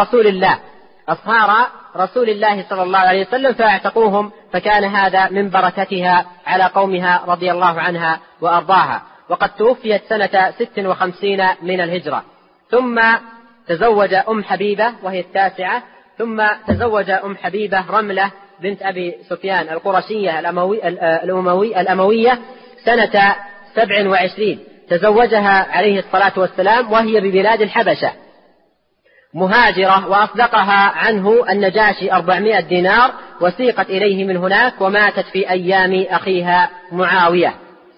رسول الله صلى الله عليه وسلم، فاعتقوهم، فكان هذا من بركتها على قومها رضي الله عنها وأرضاها. وقد توفيت سنة 56 من الهجرة. ثم تزوج حبيبة وهي 9، ثم تزوج حبيبة رملة بنت أبي سفيان القرشية الأموية سنة 27، تزوجها عليه الصلاة والسلام وهي ببلاد الحبشة مهاجرة، وأصدقها عنه النجاشي 400 دينار، وسيقت إليه من هناك، وماتت في أيام أخيها معاوية.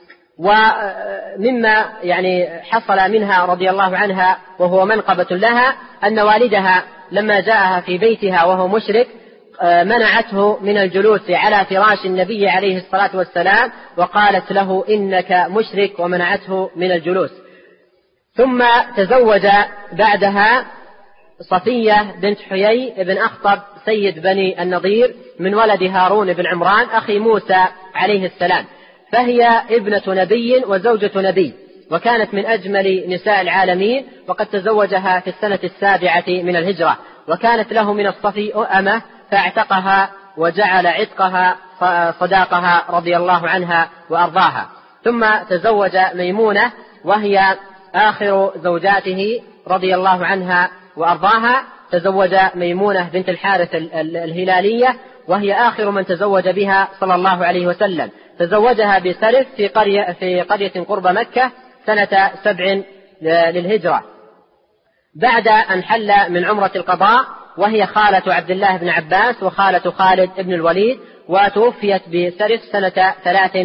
ومما حصل منها رضي الله عنها وهو منقبة لها أن والدها لما جاءها في بيتها وهو مشرك منعته من الجلوس على فراش النبي عليه الصلاة والسلام، وقالت له: إنك مشرك، ومنعته من الجلوس. ثم تزوج بعدها صفية بنت حيي بن أخطب سيد بني النضير من ولد هارون بن عمران أخي موسى عليه السلام، فهي ابنة نبي وزوجة نبي، وكانت من أجمل نساء العالمين. وقد تزوجها في السنة 7 من الهجرة، وكانت له من الصفي أمة، فاعتقها وجعل عتقها صداقها رضي الله عنها وأرضاها. ثم تزوج ميمونة وهي آخر زوجاته رضي الله عنها وأرضاها. تزوج ميمونة بنت الحارث الهلالية، وهي آخر من تزوج بها صلى الله عليه وسلم. تزوجها بسرف في قرية قرب مكة سنة 7 للهجرة، بعد أن حل من عمرة القضاء، وهي خالة عبد الله بن عباس وخالة خالد بن الوليد، وتوفيت بسرف سنة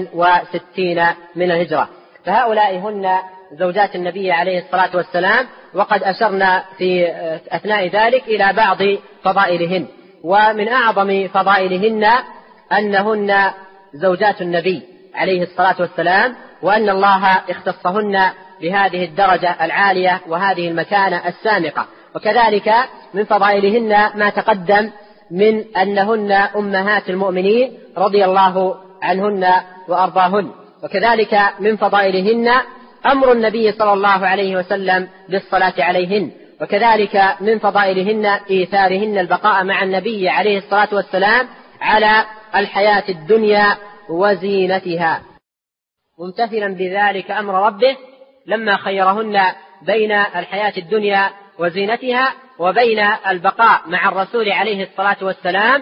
63 من الهجرة. فهؤلاء هن زوجات النبي عليه الصلاة والسلام، وقد أشرنا في أثناء ذلك إلى بعض فضائلهن. ومن أعظم فضائلهن أنهن زوجات النبي عليه الصلاة والسلام، وأن الله اختصهن بهذه الدرجة العالية وهذه المكانة السامقة. وكذلك من فضائلهن ما تقدم من أنهن أمهات المؤمنين رضي الله عنهن وأرضاهن. وكذلك من فضائلهن أمر النبي صلى الله عليه وسلم بالصلاة عليهن. وكذلك من فضائلهن إيثارهن البقاء مع النبي عليه الصلاة والسلام على الحياة الدنيا وزينتها، ممتثلا بذلك أمر ربه لما خيرهن بين الحياة الدنيا وزينتها وبين البقاء مع الرسول عليه الصلاة والسلام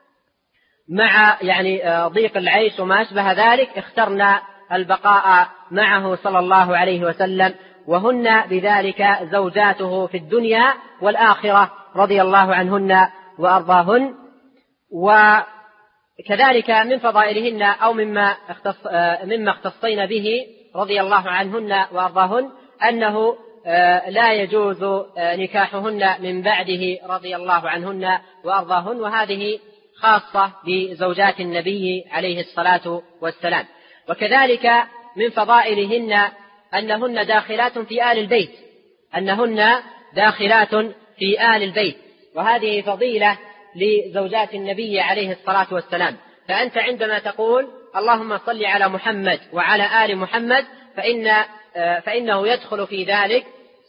مع ضيق العيش وما أشبه ذلك. اخترنا البقاء معه صلى الله عليه وسلم، وهن بذلك زوجاته في الدنيا والآخرة رضي الله عنهن وأرضاهن. كذلك من فضائلهن أو مما اختصين به رضي الله عنهن وأرضاهن أنه لا يجوز نكاحهن من بعده رضي الله عنهن وأرضاهن، وهذه خاصة بزوجات النبي عليه الصلاة والسلام. وكذلك من فضائلهن أنهن داخلات في آل البيت، أنهن داخلات في آل البيت، وهذه فضيلة لزوجات النبي عليه الصلاة والسلام. فأنت عندما تقول اللهم صل على محمد وعلى آل محمد فإنه يدخل في ذلك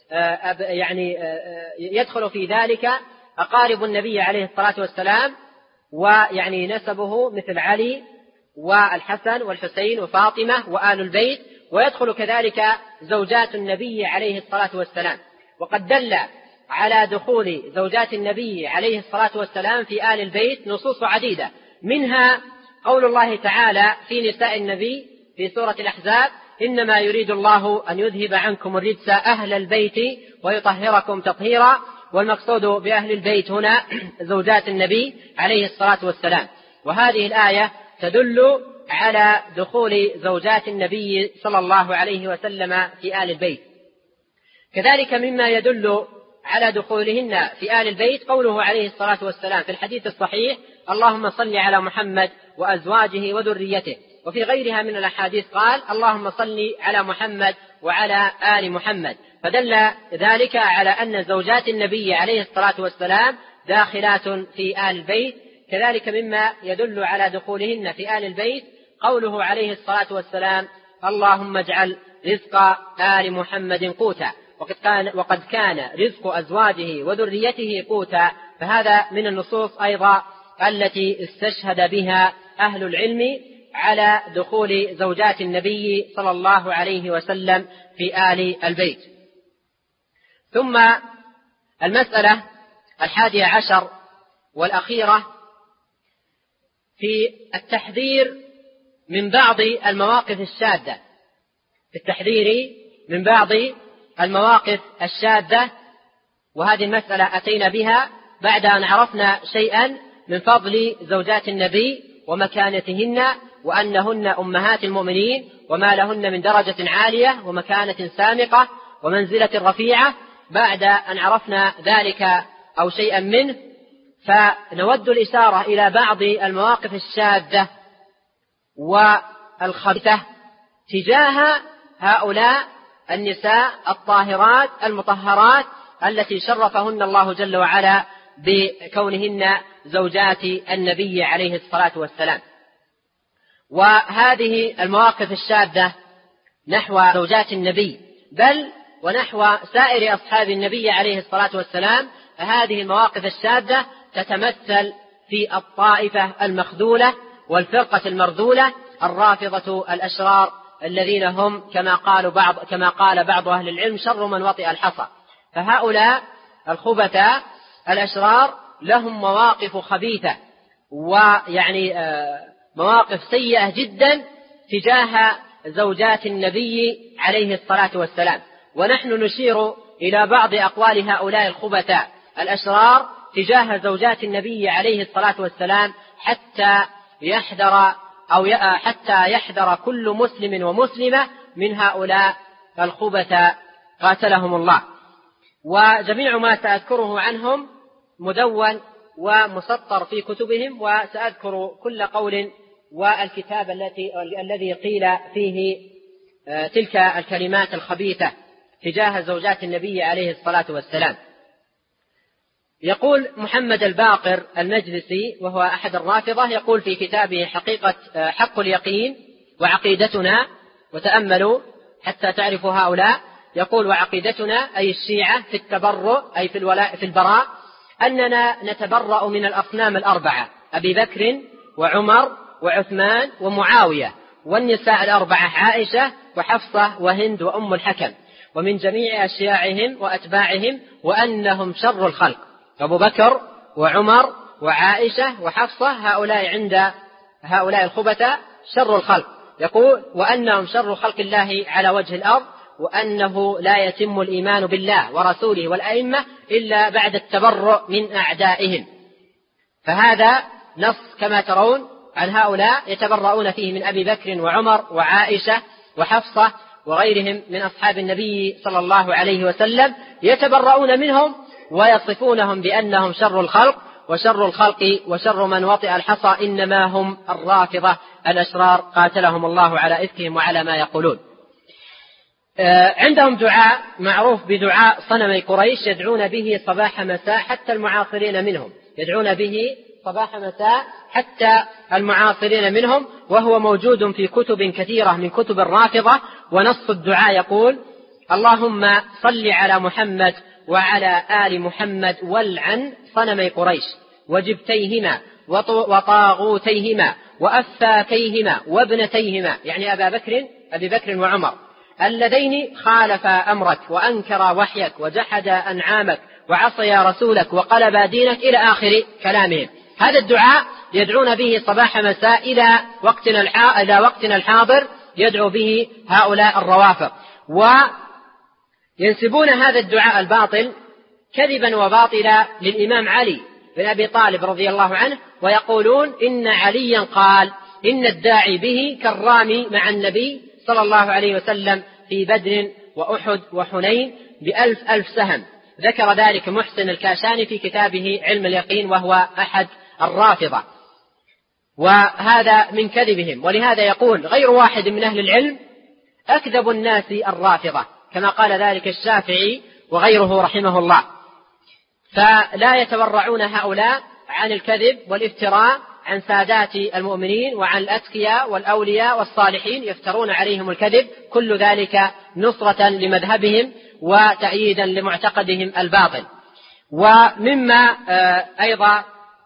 يدخل في ذلك أقارب النبي عليه الصلاة والسلام، ويعني نسبه مثل علي والحسن والحسين وفاطمة وآل البيت، ويدخل كذلك زوجات النبي عليه الصلاة والسلام. وقد دل على دخول زوجات النبي عليه الصلاة والسلام في آل البيت نصوص عديدة، منها قول الله تعالى في نساء النبي في سورة الأحزاب: إنما يريد الله أن يذهب عنكم الرجس أهل البيت ويطهركم تطهيرا. والمقصود بأهل البيت هنا زوجات النبي عليه الصلاة والسلام. وهذه الآية تدل على دخول زوجات النبي صلى الله عليه وسلم في آل البيت. كذلك مما يدل على دخولهن في آل البيت قوله عليه الصلاة والسلام في الحديث الصحيح: اللهم صل على محمد وأزواجه وذريته. وفي غيرها من الأحاديث قال: اللهم صل على محمد وعلى آل محمد. فدل ذلك على أن زوجات النبي عليه الصلاة والسلام داخلات في آل البيت. كذلك مما يدل على دخولهن في آل البيت قوله عليه الصلاة والسلام: اللهم اجعل رزق آل محمد قوتا. وقد كان رزق أزواجه وذريته قوتا. فهذا من النصوص أيضا التي استشهد بها أهل العلم على دخول زوجات النبي صلى الله عليه وسلم في آل البيت. ثم المسألة 11 والأخيرة في التحذير من بعض المواقف الشاذة، في التحذير من بعض المواقف الشاذة. وهذه المسألة أتينا بها بعد أن عرفنا شيئا من فضل زوجات النبي ومكانتهن، وأنهن أمهات المؤمنين وما لهن من درجة عالية ومكانة سامقة ومنزلة رفيعة. بعد أن عرفنا ذلك أو شيئا منه، فنود الإشارة إلى بعض المواقف الشاذة والخبيثة تجاه هؤلاء النساء الطاهرات المطهرات التي شرفهن الله جل وعلا بكونهن زوجات النبي عليه الصلاة والسلام. وهذه المواقف الشاذة نحو زوجات النبي بل ونحو سائر أصحاب النبي عليه الصلاة والسلام، هذه المواقف الشاذة تتمثل في الطائفة المخذولة والفرقة المرذولة الرافضة الأشرار الذين هم كما قال بعض أهل العلم شر من وطئ الحصى. فهؤلاء الخبثاء الأشرار لهم مواقف خبيثة ويعني مواقف سيئة جدا تجاه زوجات النبي عليه الصلاة والسلام. ونحن نشير إلى بعض أقوال هؤلاء الخبثاء الأشرار تجاه زوجات النبي عليه الصلاة والسلام حتى يحذر كل مسلم ومسلمة من هؤلاء الخبثاء قاتلهم الله. وجميع ما سأذكره عنهم مدون ومسطر في كتبهم، وسأذكر كل قول والكتاب الذي قيل فيه تلك الكلمات الخبيثة تجاه زوجات النبي عليه الصلاة والسلام. يقول محمد الباقر المجلسي وهو أحد الرافضة، يقول في كتابه حق اليقين وعقيدتنا، وتأملوا حتى تعرفوا هؤلاء، يقول: وعقيدتنا أي الشيعة في التبرؤ أي في البراء أننا نتبرأ من الأصنام الأربعة: أبي بكر وعمر وعثمان ومعاوية، والنساء الأربعة عائشة وحفصة وهند وأم الحكم، ومن جميع أشياعهم وأتباعهم، وأنهم شر الخلق. أبو بكر وعمر وعائشة وحفصة هؤلاء عند هؤلاء الخبثاء شر الخلق. يقول: وأنهم شر خلق الله على وجه الأرض، وأنه لا يتم الإيمان بالله ورسوله والأئمة إلا بعد التبرؤ من أعدائهم. فهذا نص كما ترون عن هؤلاء يتبرؤون فيه من أبي بكر وعمر وعائشة وحفصة وغيرهم من أصحاب النبي صلى الله عليه وسلم، يتبرؤون منهم ويصفونهم بأنهم شر الخلق وشر الخلق وشر من وطئ الحصى، إنما هم الرافضة الأشرار قاتلهم الله على إفكهم وعلى ما يقولون. عندهم دعاء معروف بدعاء صنمي قريش يدعون به صباح مساء حتى المعاصرين منهم، يدعون به صباح مساء حتى المعاصرين منهم، وهو موجود في كتب كثيرة من كتب الرافضة. ونص الدعاء يقول: اللهم صل على محمد وعلى آل محمد والعن صنمي قريش وجبتيهما وطاغوتيهما وأفاكيهما وابنتيهما، يعني أبي بكر وعمر، اللذين خالفا أمرك وأنكرا وحيك وجحدا أنعامك وعصيا رسولك وقلبا دينك، إلى آخر كلامهم. هذا الدعاء يدعون به صباح مساء إلى وقتنا الحاضر، يدعو به هؤلاء الروافض، وينسبون هذا الدعاء الباطل كذبا وباطلا للإمام علي بن أبي طالب رضي الله عنه، ويقولون إن عليا قال إن الداعي به كالرامي مع النبي صلى الله عليه وسلم في بدر وأحد وحنين ب1000 سهم. ذكر ذلك محسن الكاشاني في كتابه علم اليقين، وهو أحد الرافضة، وهذا من كذبهم. ولهذا يقول غير واحد من أهل العلم: أكذب الناس الرافضة، كما قال ذلك الشافعي وغيره رحمه الله. فلا يتورعون هؤلاء عن الكذب والافتراء عن سادات المؤمنين وعن الأتقياء والأولياء والصالحين، يفترون عليهم الكذب، كل ذلك نصرة لمذهبهم وتأييدا لمعتقدهم الباطل. ومما أيضا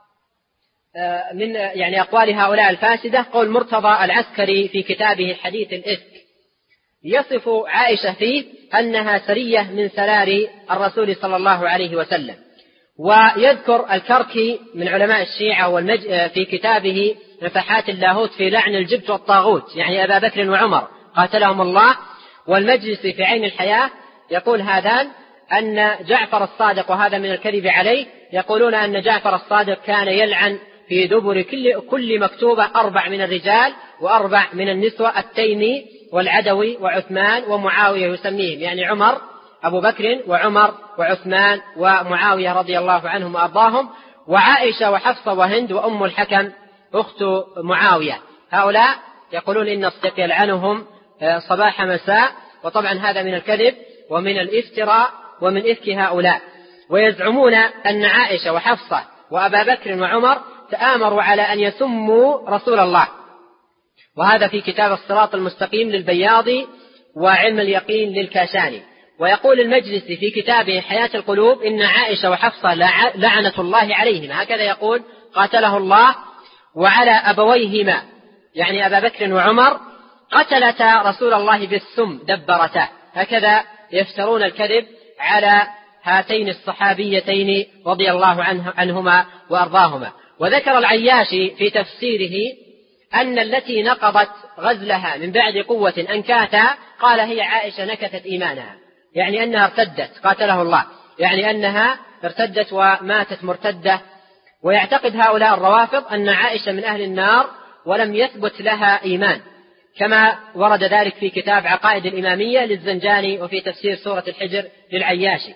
من يعني أقوال هؤلاء الفاسدة قول مرتضى العسكري في كتابه حديث الإفك، يصف عائشة فيه أنها سرية من سرار الرسول صلى الله عليه وسلم. ويذكر الكركي من علماء الشيعة في كتابه نفحات اللاهوت في لعن الجبت والطاغوت، يعني أبا بكر وعمر قاتلهم الله، والمجلسي في عين الحياة يقول هذان أن جعفر الصادق، وهذا من الكذب عليه، يقولون أن جعفر الصادق كان يلعن في دبر كل مكتوبة 4 من الرجال و4 من النسوة، التيمي والعدوي وعثمان ومعاوية يسميهم، يعني عمر أبو بكر وعمر وعثمان ومعاوية رضي الله عنهم وأرضاهم، وعائشة وحفصة وهند وأم الحكم أخت معاوية. هؤلاء يقولون إن الصديق يلعنهم صباح مساء، وطبعا هذا من الكذب ومن الافتراء ومن إفك هؤلاء. ويزعمون أن عائشة وحفصة وأبا بكر وعمر تآمروا على أن يسموا رسول الله، وهذا في كتاب الصراط المستقيم للبياضي وعلم اليقين للكاشاني. ويقول المجلسي في كتابه حياة القلوب إن عائشة وحفصة لعنة الله عليهما، هكذا يقول قاتله الله، وعلى أبويهما يعني أبا بكر وعمر قتلتا رسول الله بالسم دبرتا، هكذا يفترون الكذب على هاتين الصحابيتين رضي الله عنهما وأرضاهما. وذكر العياشي في تفسيره أن التي نقضت غزلها من بعد قوة أنكاتا قال هي عائشة نكثت إيمانها، يعني أنها ارتدت قاتله الله، يعني أنها ارتدت وماتت مرتدة. ويعتقد هؤلاء الروافض أن عائشة من أهل النار ولم يثبت لها إيمان، كما ورد ذلك في كتاب عقائد الإمامية للزنجاني وفي تفسير سورة الحجر للعياشي.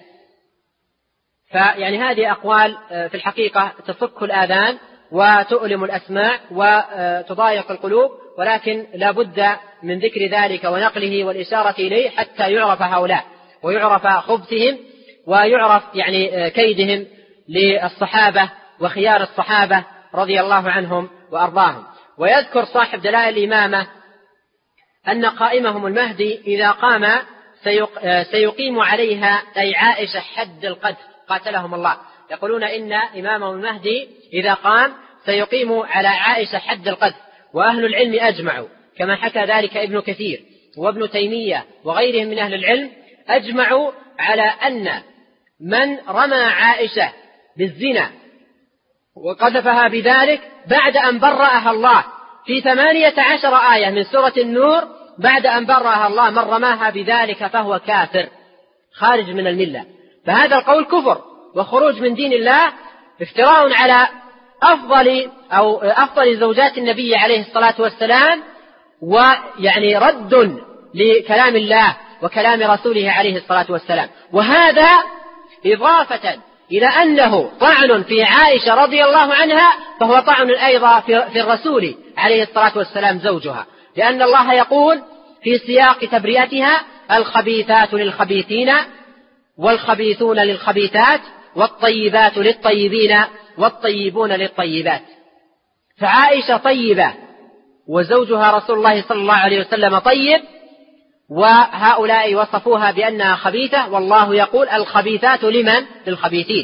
فيعني هذه أقوال في الحقيقة تفك الآذان وتؤلم الأسماع وتضايق القلوب، ولكن لا بد من ذكر ذلك ونقله والإشارة إليه حتى يعرف هؤلاء ويعرف خبثهم ويعرف يعني كيدهم للصحابة وخيار الصحابة رضي الله عنهم وأرضاهم. ويذكر صاحب دلائل الإمامة أن قائمهم المهدي إذا قام سيقيم عليها أي عائشة حد القذف قاتلهم الله. يقولون إن إمامهم المهدي إذا قام سيقيم على عائشة حد القذف. وأهل العلم أجمعوا كما حكى ذلك ابن كثير وابن تيمية وغيرهم من أهل العلم، أجمعوا على أن من رمى عائشة بالزنا وقذفها بذلك بعد أن برأها الله في 18 آية من سورة النور، بعد أن برأها الله من رماها بذلك فهو كافر خارج من الملة. فهذا القول كفر وخروج من دين الله، افتراء على أفضل زوجات النبي عليه الصلاة والسلام، ويعني رد لكلام الله وكلام رسوله عليه الصلاة والسلام. وهذا إضافة إلى أنه طعن في عائشة رضي الله عنها، فهو طعن أيضا في الرسول عليه الصلاة والسلام زوجها، لأن الله يقول في سياق تبرئتها: الخبيثات للخبيثين والخبيثون للخبيثات والطيبات للطيبين والطيبون للطيبات. فعائشة طيبة وزوجها رسول الله صلى الله عليه وسلم طيب، وهؤلاء وصفوها بأنها خبيثة، والله يقول: الخبيثات لمن؟ للخبيثين.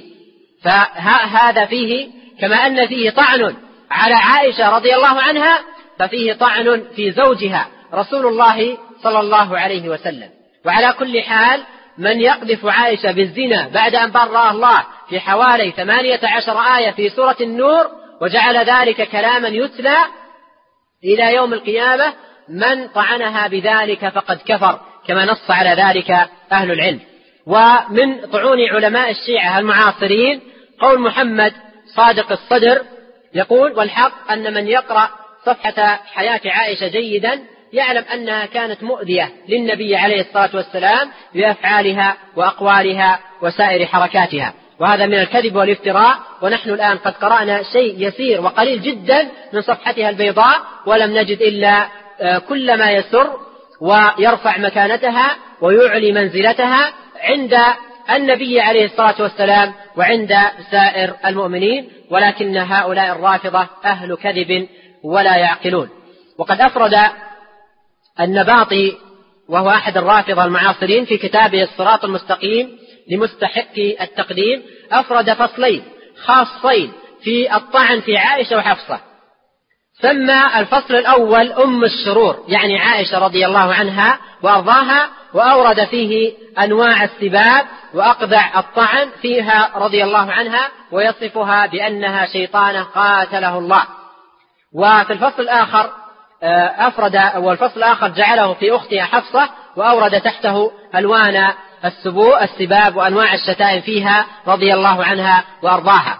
فهذا فيه كما أن فيه طعن على عائشة رضي الله عنها، ففيه طعن في زوجها رسول الله صلى الله عليه وسلم. وعلى كل حال، من يقذف عائشة بالزنا بعد أن برأها الله في حوالي 18 آية في سورة النور، وجعل ذلك كلاما يتلى إلى يوم القيامة، من طعنها بذلك فقد كفر، كما نص على ذلك أهل العلم. ومن طعون علماء الشيعة المعاصرين قول محمد صادق الصدر يقول: والحق أن من يقرأ صفحة حياة عائشة جيدا يعلم أنها كانت مؤذية للنبي عليه الصلاة والسلام بأفعالها وأقوالها وسائر حركاتها، وهذا من الكذب والافتراء. ونحن الآن قد قرأنا شيء يسير وقليل جدا من صفحتها البيضاء، ولم نجد إلا كل ما يسر ويرفع مكانتها ويعلي منزلتها عند النبي عليه الصلاة والسلام وعند سائر المؤمنين. ولكن هؤلاء الرافضة أهل كذب ولا يعقلون. وقد أفرد النباطي، وهو أحد الرافضة المعاصرين، في كتابه الصراط المستقيم لمستحقي التقديم، أفرد فصلين خاصين في الطعن في عائشة وحفصة. سمى الفصل الأول أم الشرور، يعني عائشة رضي الله عنها وأرضاها، وأورد فيه أنواع السباب وأقذع الطعن فيها رضي الله عنها، ويصفها بأنها شيطانة قاتله الله. وفي الفصل الآخر والفصل الآخر جعله في أختها حفصة، وأورد تحته ألوان السباب وأنواع الشتائم فيها رضي الله عنها وأرضاها.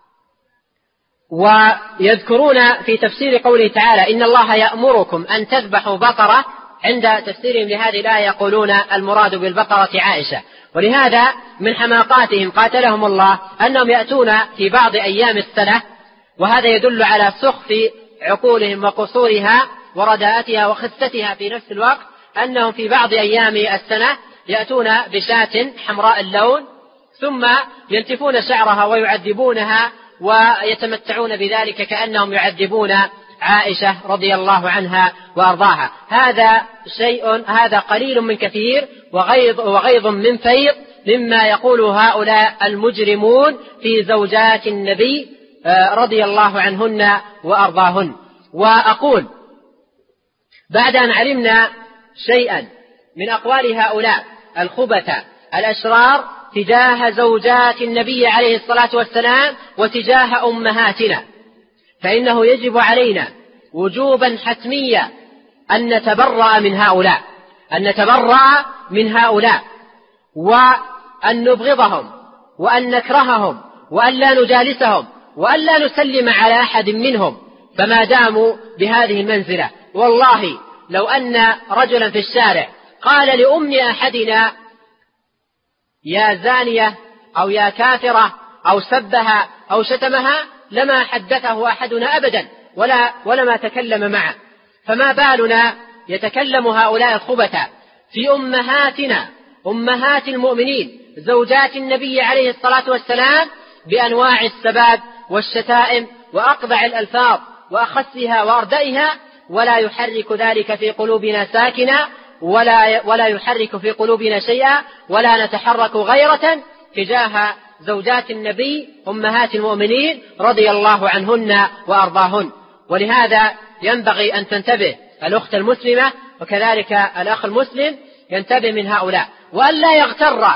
ويذكرون في تفسير قوله تعالى: إن الله يأمركم أن تذبحوا بقرة، عند تفسيرهم لهذه الآية يقولون المراد بالبقرة عائشة. ولهذا من حماقاتهم قاتلهم الله أنهم يأتون في بعض أيام السنة، وهذا يدل على سخف عقولهم وقصورها ورداءتها وخستها في نفس الوقت، أنهم في بعض أيام السنة يأتون بشاة حمراء اللون، ثم ينتفون شعرها ويعذبونها ويتمتعون بذلك كأنهم يعذبون عائشة رضي الله عنها وأرضاها. هذا قليل من كثير، وغيظ من فيض مما يقول هؤلاء المجرمون في زوجات النبي رضي الله عنهن وأرضاهن. وأقول بعد أن علمنا شيئا من أقوال هؤلاء الخبثة الأشرار تجاه زوجات النبي عليه الصلاة والسلام وتجاه أمهاتنا، فإنه يجب علينا وجوبا حتميا أن نتبرأ من هؤلاء وأن نبغضهم وأن نكرههم وأن لا نجالسهم وأن لا نسلم على أحد منهم فما داموا بهذه المنزلة. والله لو أن رجلا في الشارع قال لأم أحدنا يا زانية أو يا كافرة أو سبها أو شتمها لما حدثه أحدنا أبدا ولما تكلم معه، فما بالنا يتكلم هؤلاء الخبثاء في أمهاتنا أمهات المؤمنين زوجات النبي عليه الصلاة والسلام بأنواع السباب والشتائم وأقبع الألفاظ وأخسها وأردئها، ولا يحرك ذلك في قلوبنا ساكنا ولا يحرك في قلوبنا شيئا، ولا نتحرك غيرة تجاه زوجات النبي أمهات المؤمنين رضي الله عنهن وأرضاهن. ولهذا ينبغي أن تنتبه الأخت المسلمة وكذلك الأخ المسلم ينتبه من هؤلاء، وأن لا يغتر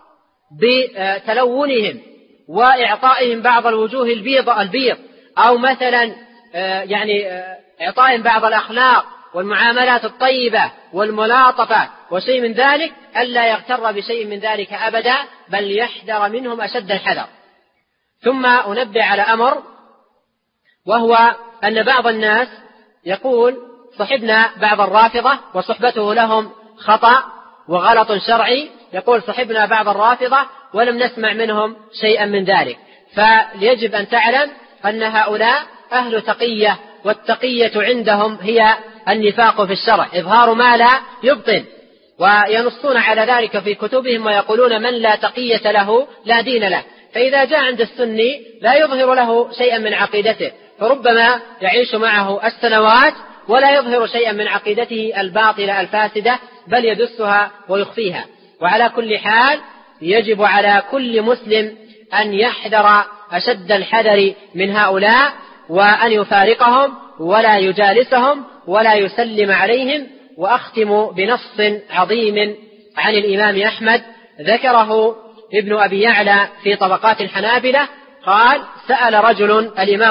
بتلونهم وإعطائهم بعض الوجوه البيض أو مثلا إعطائهم بعض الأخلاق والمعاملات الطيبة والملاطفة وشيء من ذلك، ألا يغتر بشيء من ذلك أبدا، بل يحذر منهم أشد الحذر. ثم أنبه على أمر وهو أن بعض الناس يقول صحبنا بعض الرافضة وصحبته لهم خطأ وغلط شرعي، يقول صحبنا بعض الرافضة ولم نسمع منهم شيئا من ذلك. فيجب أن تعلم أن هؤلاء أهل تقية، والتقية عندهم هي النفاق في الشرع، إظهار ما لا يبطن، وينصون على ذلك في كتبهم ويقولون من لا تقية له لا دين له. فإذا جاء عند السني لا يظهر له شيئا من عقيدته، فربما يعيش معه السنوات ولا يظهر شيئا من عقيدته الباطلة الفاسدة، بل يدسها ويخفيها. وعلى كل حال يجب على كل مسلم أن يحذر أشد الحذر من هؤلاء، وأن يفارقهم ولا يجالسهم ولا يسلم عليهم. وأختم بنص عظيم عن الإمام أحمد ذكره ابن أبي يعلى في طبقات الحنابلة، قال سأل رجل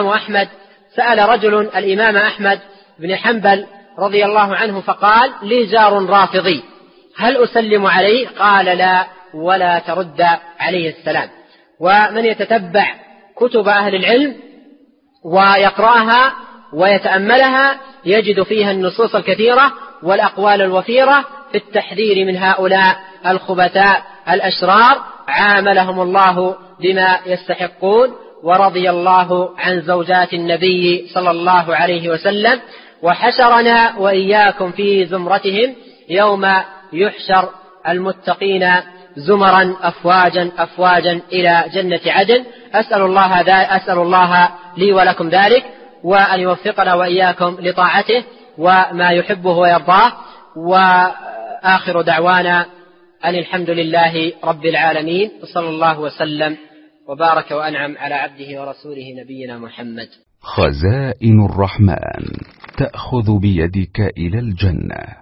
الإمام أحمد بن حنبل رضي الله عنه فقال لي جار رافضي هل أسلم عليه؟ قال لا، ولا ترد عليه السلام. ومن يتتبع كتب أهل العلم ويقرأها ويتأملها يجد فيها النصوص الكثيرة والأقوال الوفيرة في التحذير من هؤلاء الخبثاء الأشرار، عاملهم الله بما يستحقون. ورضي الله عن زوجات النبي صلى الله عليه وسلم، وحشرنا وإياكم في زمرتهم يوم يحشر المتقين زمرا أفواجا إلى جنة عدن. أسأل الله لي ولكم ذلك، وأن يوفقنا وإياكم لطاعته وما يحبه ويرضاه. وآخر دعوانا أن الحمد لله رب العالمين، وصلى الله وسلم وبارك وأنعم على عبده ورسوله نبينا محمد. خزائن الرحمن تأخذ بيدك إلى الجنة.